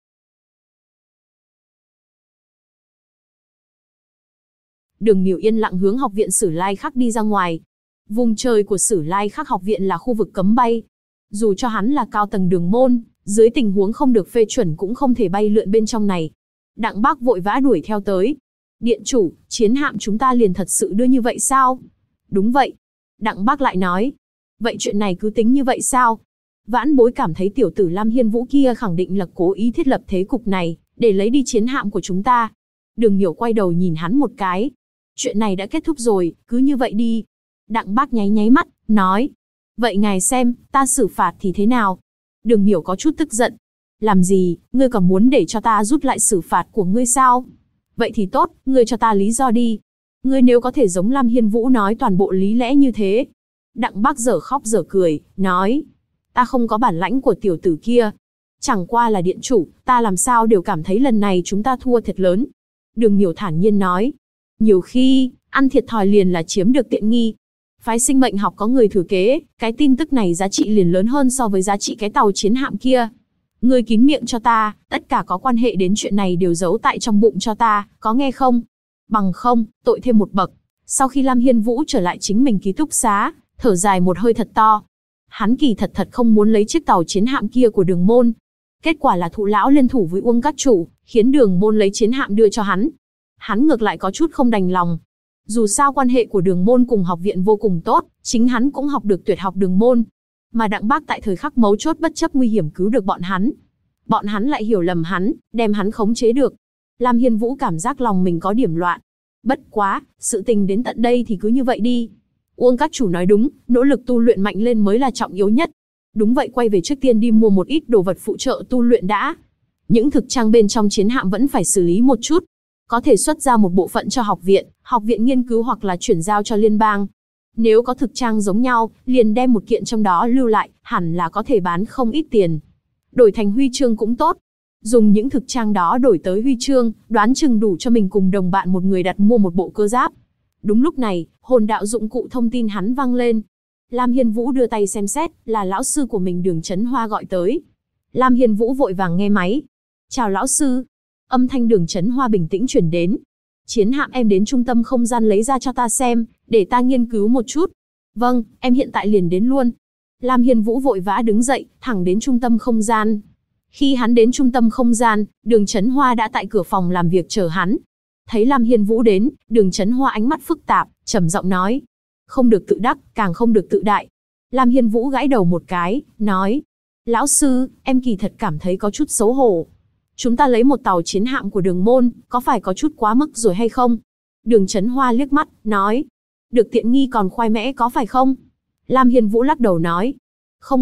Đường Miểu yên lặng hướng học viện Sử Lai Khắc đi ra ngoài. Vùng trời của Sử Lai Khắc học viện là khu vực cấm bay. Dù cho hắn là cao tầng đường môn, dưới tình huống không được phê chuẩn cũng không thể bay lượn bên trong này. Đặng Bác vội vã đuổi theo tới. Điện chủ, chiến hạm chúng ta liền thật sự đưa như vậy sao? Đúng vậy. Đặng Bác lại nói. Vậy chuyện này cứ tính như vậy sao? Vãn bối cảm thấy tiểu tử Lam Hiên Vũ kia khẳng định là cố ý thiết lập thế cục này, để lấy đi chiến hạm của chúng ta. Đường Miểu quay đầu nhìn hắn một cái. Chuyện này đã kết thúc rồi, cứ như vậy đi. Đặng Bác nháy nháy mắt, nói. Vậy ngài xem, ta xử phạt thì thế nào? Đường Miểu có chút tức giận. Làm gì, ngươi còn muốn để cho ta rút lại xử phạt của ngươi sao? Vậy thì tốt, ngươi cho ta lý do đi. Ngươi nếu có thể giống Lam Hiên Vũ nói toàn bộ lý lẽ như thế. Đặng Bác dở khóc dở cười, nói. Ta không có bản lãnh của tiểu tử kia. Chẳng qua là điện chủ, ta làm sao đều cảm thấy lần này chúng ta thua thiệt lớn. Đường Miểu thản nhiên nói. Nhiều khi, ăn thiệt thòi liền là chiếm được tiện nghi. Phái sinh mệnh học có người thừa kế, cái tin tức này giá trị liền lớn hơn so với giá trị cái tàu chiến hạm kia. Ngươi kín miệng cho ta, tất cả có quan hệ đến chuyện này đều giấu tại trong bụng cho ta, có nghe không? Bằng không, tội thêm một bậc. Sau khi Lam Hiên Vũ trở lại chính mình ký túc xá, thở dài một hơi thật to. Hắn kỳ thật không muốn lấy chiếc tàu chiến hạm kia của đường môn. Kết quả là thụ lão liên thủ với Uông các chủ, khiến đường môn lấy chiến hạm đưa cho hắn. Hắn ngược lại có chút không đành lòng. Dù sao quan hệ của đường môn cùng học viện vô cùng tốt, chính hắn cũng học được tuyệt học đường môn. Mà Đặng Bác tại thời khắc mấu chốt bất chấp nguy hiểm cứu được bọn hắn. Bọn hắn lại hiểu lầm hắn, đem hắn khống chế được. Lam Hiên Vũ cảm giác lòng mình có điểm loạn. Bất quá, sự tình đến tận đây thì cứ như vậy đi. Uông các chủ nói đúng, nỗ lực tu luyện mạnh lên mới là trọng yếu nhất. Đúng vậy, quay về trước tiên đi mua một ít đồ vật phụ trợ tu luyện đã. Những thực trang bên trong chiến hạm vẫn phải xử lý một chút. Có thể xuất ra một bộ phận cho học viện nghiên cứu hoặc là chuyển giao cho liên bang. Nếu có thực trang giống nhau, liền đem một kiện trong đó lưu lại, hẳn là có thể bán không ít tiền. Đổi thành huy chương cũng tốt. Dùng những thực trang đó đổi tới huy chương, đoán chừng đủ cho mình cùng đồng bạn một người đặt mua một bộ cơ giáp. Đúng lúc này, hồn đạo dụng cụ thông tin hắn vang lên. Lam Hiên Vũ đưa tay xem xét, là lão sư của mình Đường Chấn Hoa gọi tới. Lam Hiên Vũ vội vàng nghe máy. Chào lão sư. Âm thanh Đường Chấn Hoa bình tĩnh chuyển đến. Chiến hạm em đến trung tâm không gian lấy ra cho ta xem, để ta nghiên cứu một chút. Vâng, em hiện tại liền đến luôn. Lam Hiên Vũ vội vã đứng dậy, thẳng đến trung tâm không gian. Khi hắn đến trung tâm không gian, Đường Chấn Hoa đã tại cửa phòng làm việc chờ hắn. Thấy Lam Hiên Vũ đến, Đường Chấn Hoa ánh mắt phức tạp, trầm giọng nói. Không được tự đắc, càng không được tự đại. Lam Hiên Vũ gãi đầu một cái, nói. Lão sư, em kỳ thật cảm thấy có chút xấu hổ. Chúng ta lấy một tàu chiến hạm của đường môn, có phải có chút quá mức rồi hay không? Đường Chấn Hoa liếc mắt, nói. Được tiện nghi còn khoai mẽ có phải không? Lam Hiên Vũ lắc đầu nói. Không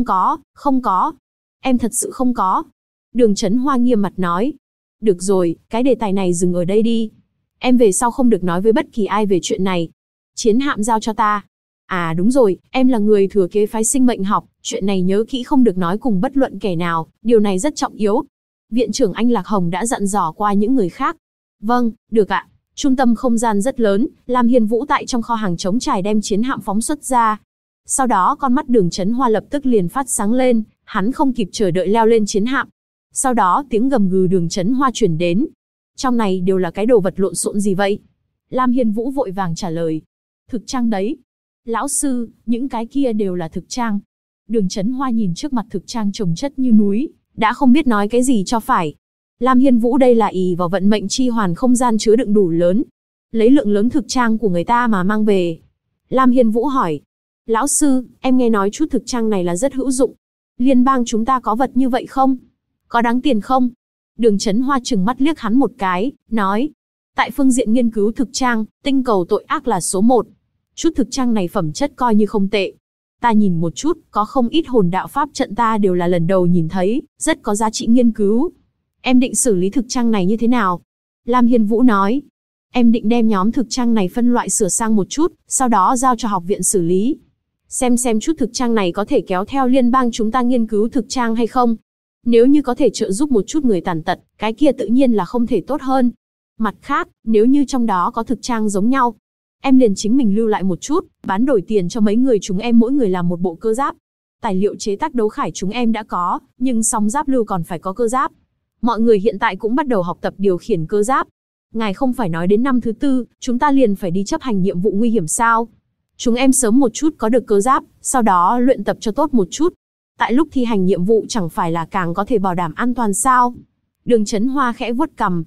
có. Em thật sự không có. Đường Chấn Hoa nghiêm mặt nói. Được rồi, cái đề tài này dừng ở đây đi. Em về sau không được nói với bất kỳ ai về chuyện này. Chiến hạm giao cho ta. À đúng rồi, em là người thừa kế phái sinh mệnh học, chuyện này nhớ kỹ không được nói cùng bất luận kẻ nào, điều này rất trọng yếu. Viện trưởng Anh Lạc Hồng đã dặn dò qua những người khác. Vâng, được ạ. Trung tâm không gian rất lớn, Lam Hiên Vũ tại trong kho hàng trống trải đem chiến hạm phóng xuất ra. Sau đó con mắt Đường Chấn Hoa lập tức liền phát sáng lên, hắn không kịp chờ đợi leo lên chiến hạm. Sau đó tiếng gầm gừ Đường Chấn Hoa truyền đến. Trong này đều là cái đồ vật lộn xộn gì vậy? Lam Hiên Vũ vội vàng trả lời. Thực trang đấy. Lão sư, những cái kia đều là thực trang. Đường Chấn Hoa nhìn trước mặt thực trang chồng chất như núi, đã không biết nói cái gì cho phải. Lam Hiên Vũ đây là ỷ vào vận mệnh chi hoàn không gian chứa đựng đủ lớn. Lấy lượng lớn thực trang của người ta mà mang về. Lam Hiên Vũ hỏi. Lão sư, em nghe nói chút thực trang này là rất hữu dụng. Liên bang chúng ta có vật như vậy không? Có đáng tiền không? Đường Chấn Hoa trừng mắt liếc hắn một cái, nói. Tại phương diện nghiên cứu thực trang, tinh cầu tội ác là số 1. Chút thực trang này phẩm chất coi như không tệ. Ta nhìn một chút, có không ít hồn đạo pháp trận ta đều là lần đầu nhìn thấy, rất có giá trị nghiên cứu. Em định xử lý thực trang này như thế nào? Lam Hiên Vũ nói. Em định đem nhóm thực trang này phân loại sửa sang một chút, sau đó giao cho học viện xử lý. Xem chút thực trang này có thể kéo theo liên bang chúng ta nghiên cứu thực trang hay không. Nếu như có thể trợ giúp một chút người tàn tật, cái kia tự nhiên là không thể tốt hơn. Mặt khác, nếu như trong đó có thực trang giống nhau, em liền chính mình lưu lại một chút, bán đổi tiền cho mấy người chúng em mỗi người làm một bộ cơ giáp. Tài liệu chế tác đấu khải chúng em đã có, nhưng song giáp lưu còn phải có cơ giáp. Mọi người hiện tại cũng bắt đầu học tập điều khiển cơ giáp. Ngài không phải nói đến năm thứ 4, chúng ta liền phải đi chấp hành nhiệm vụ nguy hiểm sao? Chúng em sớm một chút có được cơ giáp, sau đó luyện tập cho tốt một chút. Tại lúc thi hành nhiệm vụ chẳng phải là càng có thể bảo đảm an toàn sao? Đường Chấn Hoa khẽ vuốt cằm.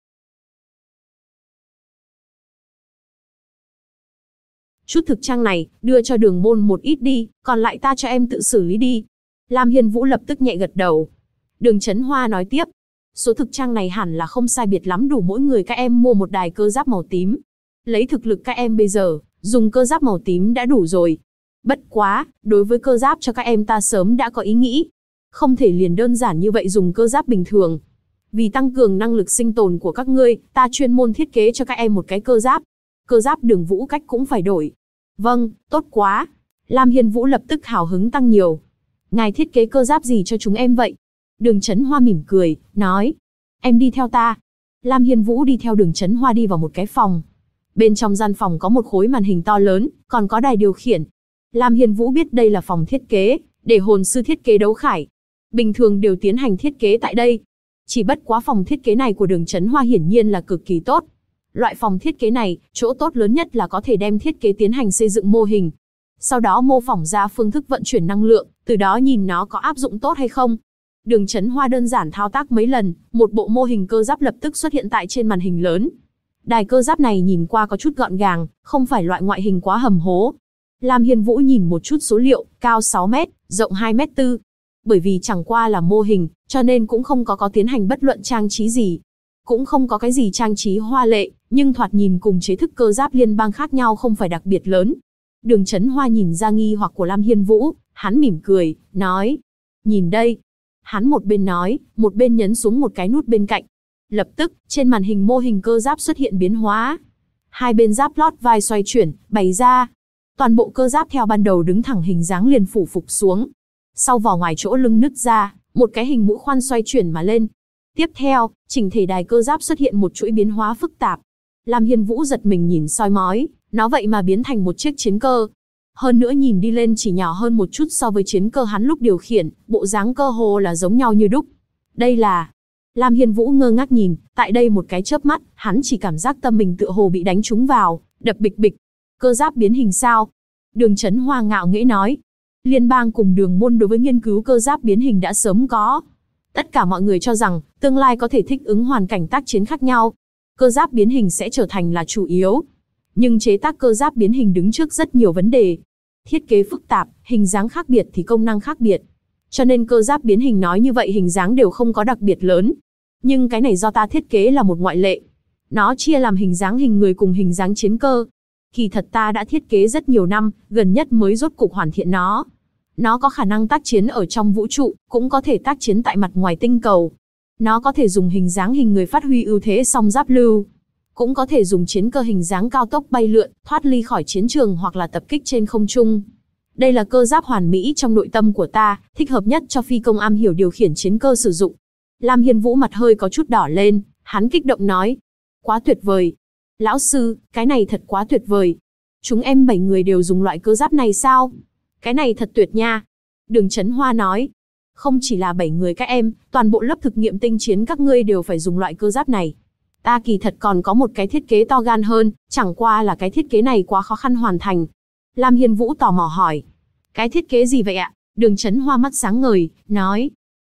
Chút thực trang này, đưa cho Đường Môn một ít đi, còn lại ta cho em tự xử lý đi. Lam Hiên Vũ lập tức nhẹ gật đầu. Đường Chấn Hoa nói tiếp. Số thực trang này hẳn là không sai biệt lắm đủ mỗi người các em mua một đài cơ giáp màu tím. Lấy thực lực các em bây giờ, dùng cơ giáp màu tím đã đủ rồi. Bất quá, đối với cơ giáp cho các em ta sớm đã có ý nghĩ. Không thể liền đơn giản như vậy dùng cơ giáp bình thường. Vì tăng cường năng lực sinh tồn của các ngươi, ta chuyên môn thiết kế cho các em một cái cơ giáp. Cơ giáp Đường Vũ Cách cũng phải đổi. Vâng, tốt quá. Lam Hiên Vũ lập tức hào hứng tăng nhiều. Ngài thiết kế cơ giáp gì cho chúng em vậy? Đường Chấn Hoa mỉm cười, nói. Em đi theo ta. Lam Hiên Vũ đi theo Đường Chấn Hoa đi vào một cái phòng. Bên trong gian phòng có một khối màn hình to lớn, còn có đài điều khiển. Lam Hiên Vũ biết đây là phòng thiết kế, để hồn sư thiết kế đấu khải. Bình thường đều tiến hành thiết kế tại đây. Chỉ bất quá phòng thiết kế này của Đường Chấn Hoa hiển nhiên là cực kỳ tốt. Loại phòng thiết kế này, chỗ tốt lớn nhất là có thể đem thiết kế tiến hành xây dựng mô hình. Sau đó mô phỏng ra phương thức vận chuyển năng lượng, từ đó nhìn nó có áp dụng tốt hay không. Đường Chấn Hoa đơn giản thao tác mấy lần, một bộ mô hình cơ giáp lập tức xuất hiện tại trên màn hình lớn. Đài cơ giáp này nhìn qua có chút gọn gàng, không phải loại ngoại hình quá hầm hố. Lam Hiên Vũ nhìn một chút số liệu, cao 6 mét, rộng 2 mét 4. Bởi vì chẳng qua là mô hình, cho nên cũng không có tiến hành bất luận trang trí gì. Cũng không có cái gì trang trí hoa lệ, nhưng thoạt nhìn cùng chế thức cơ giáp liên bang khác nhau không phải đặc biệt lớn. Đường Chấn Hoa nhìn ra nghi hoặc của Lam Hiên Vũ, hắn mỉm cười, nói. Nhìn đây. Hắn một bên nói, một bên nhấn xuống một cái nút bên cạnh. Lập tức, trên màn hình mô hình cơ giáp xuất hiện biến hóa. Hai bên giáp lót vai xoay chuyển, bày ra. Toàn bộ cơ giáp theo ban đầu đứng thẳng hình dáng liền phủ phục xuống. Sau vỏ ngoài chỗ lưng nứt ra, một cái hình mũi khoan xoay chuyển mà lên. Tiếp theo, chỉnh thể đài cơ giáp xuất hiện một chuỗi biến hóa phức tạp. Lam Hiên Vũ giật mình nhìn soi mói, nó vậy mà biến thành một chiếc chiến cơ. Hơn nữa nhìn đi lên chỉ nhỏ hơn một chút so với chiến cơ hắn lúc điều khiển, bộ dáng cơ hồ là giống nhau như đúc. Đây là... Lam Hiên Vũ ngơ ngác nhìn, tại đây một cái chớp mắt, hắn chỉ cảm giác tâm mình tựa hồ bị đánh trúng vào, đập bịch bịch. Cơ giáp biến hình sao? Đường Chấn Hoa ngạo nghễ nói. Liên bang cùng Đường Môn đối với nghiên cứu cơ giáp biến hình đã sớm có. Tất cả mọi người cho rằng, tương lai có thể thích ứng hoàn cảnh tác chiến khác nhau. Cơ giáp biến hình sẽ trở thành là chủ yếu. Nhưng chế tác cơ giáp biến hình đứng trước rất nhiều vấn đề. Thiết kế phức tạp, hình dáng khác biệt thì công năng khác biệt. Cho nên cơ giáp biến hình nói như vậy hình dáng đều không có đặc biệt lớn. Nhưng cái này do ta thiết kế là một ngoại lệ. Nó chia làm hình dáng hình người cùng hình dáng chiến cơ. Kỳ thật ta đã thiết kế rất nhiều năm, gần nhất mới rốt cục hoàn thiện nó. Nó có khả năng tác chiến ở trong vũ trụ, cũng có thể tác chiến tại mặt ngoài tinh cầu. Nó có thể dùng hình dáng hình người phát huy ưu thế song giáp lưu. Cũng có thể dùng chiến cơ hình dáng cao tốc bay lượn, thoát ly khỏi chiến trường hoặc là tập kích trên không trung. Đây là cơ giáp hoàn mỹ trong nội tâm của ta, thích hợp nhất cho phi công am hiểu điều khiển chiến cơ sử dụng. Lam Hiên Vũ mặt hơi có chút đỏ lên, hắn kích động nói. Quá tuyệt vời. Lão sư, cái này thật quá tuyệt vời. Chúng em 7 người đều dùng loại cơ giáp này sao? Cái này thật tuyệt nha. Đường Chấn Hoa nói. Không chỉ là 7 người các em, toàn bộ lớp thực nghiệm tinh chiến các ngươi đều phải dùng loại cơ giáp này. Ta kỳ thật còn có một cái thiết kế to gan hơn, chẳng qua là cái thiết kế này quá khó khăn hoàn thành. Lam Hiên Vũ tò mò hỏi. Cái thiết kế gì vậy ạ? Đường Chấn Hoa mắt sáng ngời, nói.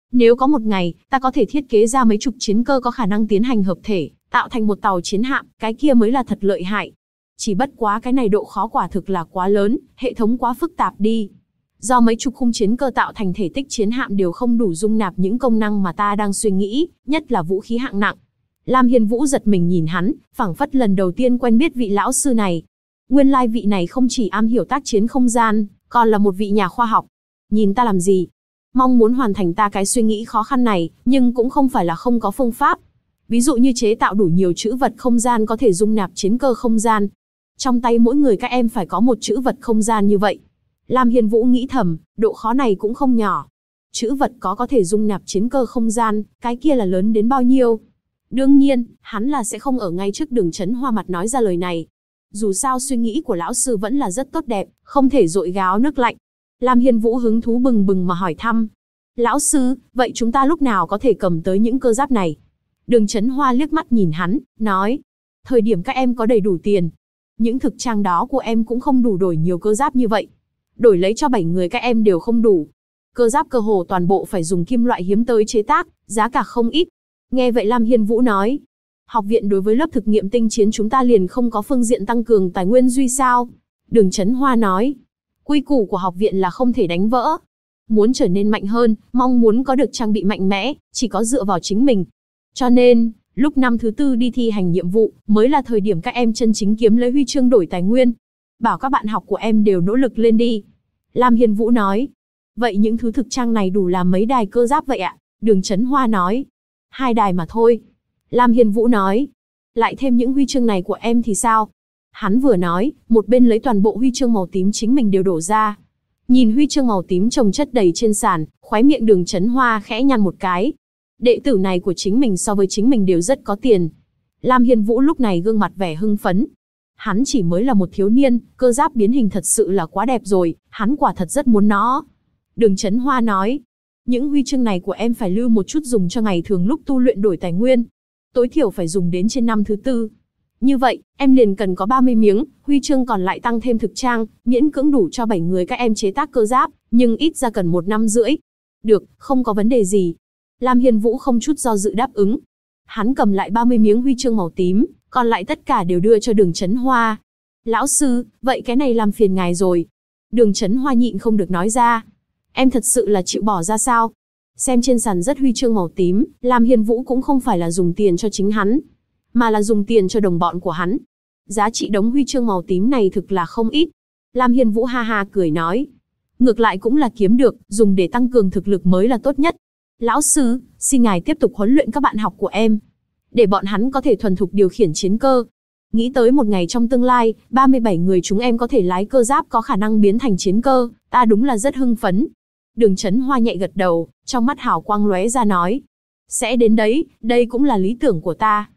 Nếu có một ngày, ta có thể thiết kế ra mấy chục chiến cơ có khả năng tiến hành hợp thể, tạo thành một tàu chiến hạm, cái kia mới là thật lợi hại. Chỉ bất quá cái này độ khó quả thực là quá lớn, hệ thống quá phức tạp đi. Do mấy chục khung chiến cơ tạo thành thể tích chiến hạm đều không đủ dung nạp những công năng mà ta đang suy nghĩ, nhất là vũ khí hạng nặng. Lam Hiên Vũ giật mình nhìn hắn, phảng phất lần đầu tiên quen biết vị lão sư này. Nguyên lai vị này không chỉ am hiểu tác chiến không gian, còn là một vị nhà khoa học. Nhìn ta làm gì? Mong muốn hoàn thành ta cái suy nghĩ khó khăn này, nhưng cũng không phải là không có phương pháp. Ví dụ như chế tạo đủ nhiều trữ vật không gian có thể dung nạp chiến cơ không gian. Trong tay mỗi người các em phải có một trữ vật không gian như vậy. Lam Hiên Vũ nghĩ thầm, độ khó này cũng không nhỏ. Trữ vật có thể dung nạp chiến cơ không gian, cái kia là lớn đến bao nhiêu? Đương nhiên, hắn là sẽ không ở ngay trước Đường Chấn Hoa mặt nói ra lời này. Dù sao suy nghĩ của lão sư vẫn là rất tốt đẹp, không thể dội gáo nước lạnh. Lam Hiên Vũ hứng thú bừng bừng mà hỏi thăm. Lão sư, vậy chúng ta lúc nào có thể cầm tới những cơ giáp này? Đường Chấn Hoa liếc mắt nhìn hắn, nói. Thời điểm các em có đầy đủ tiền. Những thực trang đó của em cũng không đủ đổi nhiều cơ giáp như vậy. Đổi lấy cho 7 người các em đều không đủ. Cơ giáp cơ hồ toàn bộ phải dùng kim loại hiếm tới chế tác, giá cả không ít. Nghe vậy Lam Hiên Vũ nói. Học viện đối với lớp thực nghiệm tinh chiến chúng ta liền không có phương diện tăng cường tài nguyên duy sao? Đường Chấn Hoa nói. Quy củ của học viện là không thể đánh vỡ. Muốn trở nên mạnh hơn, mong muốn có được trang bị mạnh mẽ, chỉ có dựa vào chính mình. Cho nên, lúc năm thứ 4 đi thi hành nhiệm vụ, mới là thời điểm các em chân chính kiếm lấy huy chương đổi tài nguyên. Bảo các bạn học của em đều nỗ lực lên đi. Lam Hiên Vũ nói. Vậy những thứ thực trang này đủ làm mấy đài cơ giáp vậy ạ? Đường Chấn Hoa nói. 2 đài mà thôi. Lam Hiên Vũ nói. Lại thêm những huy chương này của em thì sao? Hắn vừa nói, một bên lấy toàn bộ huy chương màu tím chính mình đều đổ ra. Nhìn huy chương màu tím chồng chất đầy trên sàn, khóe miệng Đường Chấn Hoa khẽ nhăn một cái. Đệ tử này của chính mình so với chính mình đều rất có tiền. Lam Hiên Vũ lúc này gương mặt vẻ hưng phấn. Hắn chỉ mới là một thiếu niên, cơ giáp biến hình thật sự là quá đẹp rồi, hắn quả thật rất muốn nó. Đường Chấn Hoa nói. Những huy chương này của em phải lưu một chút dùng cho ngày thường lúc tu luyện đổi tài nguyên. Tối thiểu phải dùng đến trên năm thứ 4. Như vậy, em liền cần có 30 miếng, huy chương còn lại tăng thêm thực trang, miễn cưỡng đủ cho 7 người các em chế tác cơ giáp, nhưng ít ra cần 1 năm rưỡi. Được, không có vấn đề gì. Lam Hiên Vũ không chút do dự đáp ứng. Hắn cầm lại 30 miếng huy chương màu tím, còn lại tất cả đều đưa cho Đường Chấn Hoa. Lão sư, vậy cái này làm phiền ngài rồi. Đường Chấn Hoa nhịn không được nói ra. Em thật sự là chịu bỏ ra sao? Xem trên sàn rất huy chương màu tím, Lam Hiên Vũ cũng không phải là dùng tiền cho chính hắn, mà là dùng tiền cho đồng bọn của hắn. Giá trị đống huy chương màu tím này thực là không ít. Lam Hiên Vũ ha ha cười nói. Ngược lại cũng là kiếm được, dùng để tăng cường thực lực mới là tốt nhất. Lão sư, xin ngài tiếp tục huấn luyện các bạn học của em, để bọn hắn có thể thuần thục điều khiển chiến cơ. Nghĩ tới một ngày trong tương lai, 37 người chúng em có thể lái cơ giáp có khả năng biến thành chiến cơ, ta đúng là rất hưng phấn. Đường Chấn Hoa nhẹ gật đầu, trong mắt hào quang lóe ra nói. Sẽ đến đấy, đây cũng là lý tưởng của ta.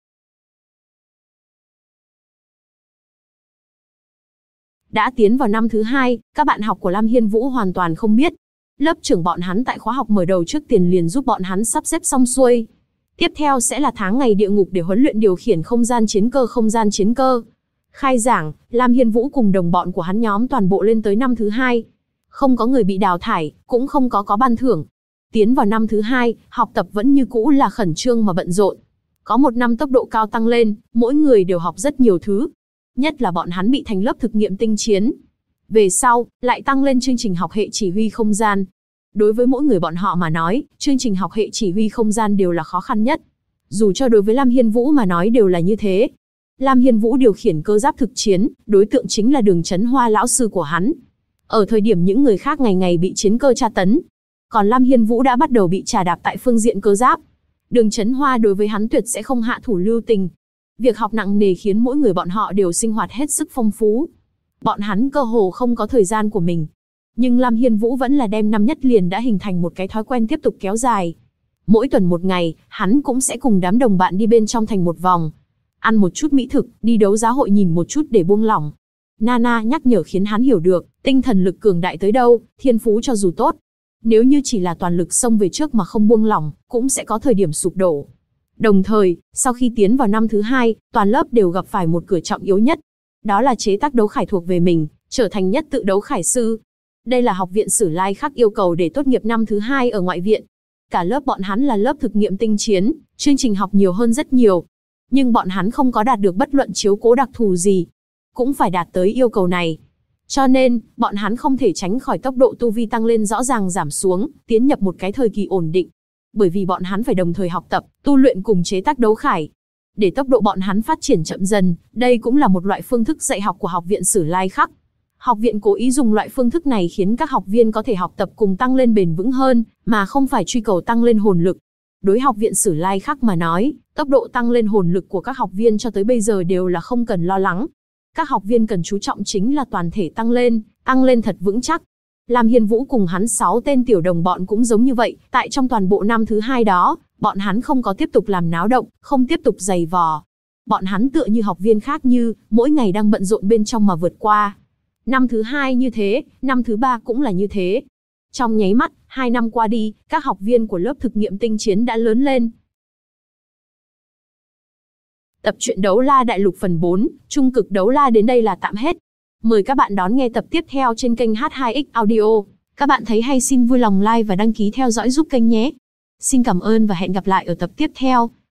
Đã tiến vào năm thứ 2, các bạn học của Lam Hiên Vũ hoàn toàn không biết. Lớp trưởng bọn hắn tại khóa học mở đầu trước tiền liền giúp bọn hắn sắp xếp xong xuôi. Tiếp theo sẽ là tháng ngày địa ngục để huấn luyện điều khiển không gian chiến cơ. Khai giảng, Lam Hiên Vũ cùng đồng bọn của hắn nhóm toàn bộ lên tới năm thứ 2. Không có người bị đào thải, cũng không có ban thưởng. Tiến vào năm thứ 2, học tập vẫn như cũ là khẩn trương mà bận rộn. Có một năm tốc độ cao tăng lên, mỗi người đều học rất nhiều thứ. Nhất là bọn hắn bị thành lớp thực nghiệm tinh chiến. Về sau, lại tăng lên chương trình học hệ chỉ huy không gian. Đối với mỗi người bọn họ mà nói, chương trình học hệ chỉ huy không gian đều là khó khăn nhất. Dù cho đối với Lam Hiên Vũ mà nói đều là như thế. Lam Hiên Vũ điều khiển cơ giáp thực chiến, đối tượng chính là Đường Chấn Hoa lão sư của hắn. Ở thời điểm những người khác ngày ngày bị chiến cơ tra tấn, còn Lam Hiên Vũ đã bắt đầu bị trà đạp tại phương diện cơ giáp. Đường Chấn Hoa đối với hắn tuyệt sẽ không hạ thủ lưu tình. Việc học nặng nề khiến mỗi người bọn họ đều sinh hoạt hết sức phong phú. Bọn hắn cơ hồ không có thời gian của mình. Nhưng Lam Hiên Vũ vẫn là đem năm nhất liền đã hình thành một cái thói quen tiếp tục kéo dài. Mỗi tuần một ngày, hắn cũng sẽ cùng đám đồng bạn đi bên trong thành một vòng. Ăn một chút mỹ thực, đi đấu giá hội nhìn một chút để buông lỏng. Nana nhắc nhở khiến hắn hiểu được, tinh thần lực cường đại tới đâu, thiên phú cho dù tốt. Nếu như chỉ là toàn lực xông về trước mà không buông lỏng, cũng sẽ có thời điểm sụp đổ. Đồng thời, sau khi tiến vào năm thứ 2, toàn lớp đều gặp phải một cửa trọng yếu nhất. Đó là chế tác đấu khải thuộc về mình, trở thành nhất tự đấu khải sư. Đây là học viện Sử Lai Khắc yêu cầu để tốt nghiệp năm thứ 2 ở ngoại viện. Cả lớp bọn hắn là lớp thực nghiệm tinh chiến, chương trình học nhiều hơn rất nhiều. Nhưng bọn hắn không có đạt được bất luận chiếu cố đặc thù gì. Cũng phải đạt tới yêu cầu này. Cho nên, bọn hắn không thể tránh khỏi tốc độ tu vi tăng lên rõ ràng giảm xuống, tiến nhập một cái thời kỳ ổn định. Bởi vì bọn hắn phải đồng thời học tập, tu luyện cùng chế tác đấu khải. Để tốc độ bọn hắn phát triển chậm dần, đây cũng là một loại phương thức dạy học của học viện Sử Lai Khắc. Học viện cố ý dùng loại phương thức này khiến các học viên có thể học tập cùng tăng lên bền vững hơn, mà không phải truy cầu tăng lên hồn lực. Đối học viện Sử Lai Khắc mà nói, tốc độ tăng lên hồn lực của các học viên cho tới bây giờ đều là không cần lo lắng. Các học viên cần chú trọng chính là toàn thể tăng lên thật vững chắc. Lam Hiên Vũ cùng hắn 6 tên tiểu đồng bọn cũng giống như vậy, tại trong toàn bộ năm thứ 2 đó, bọn hắn không có tiếp tục làm náo động, không tiếp tục giày vò. Bọn hắn tựa như học viên khác như, mỗi ngày đang bận rộn bên trong mà vượt qua. Năm thứ 2 như thế, năm thứ 3 cũng là như thế. Trong nháy mắt, 2 năm qua đi, các học viên của lớp thực nghiệm tinh chiến đã lớn lên. Tập truyện Đấu La Đại Lục phần 4, Trung cực Đấu La đến đây là tạm hết. Mời các bạn đón nghe tập tiếp theo trên kênh H2X Audio. Các bạn thấy hay xin vui lòng like và đăng ký theo dõi giúp kênh nhé. Xin cảm ơn và hẹn gặp lại ở tập tiếp theo.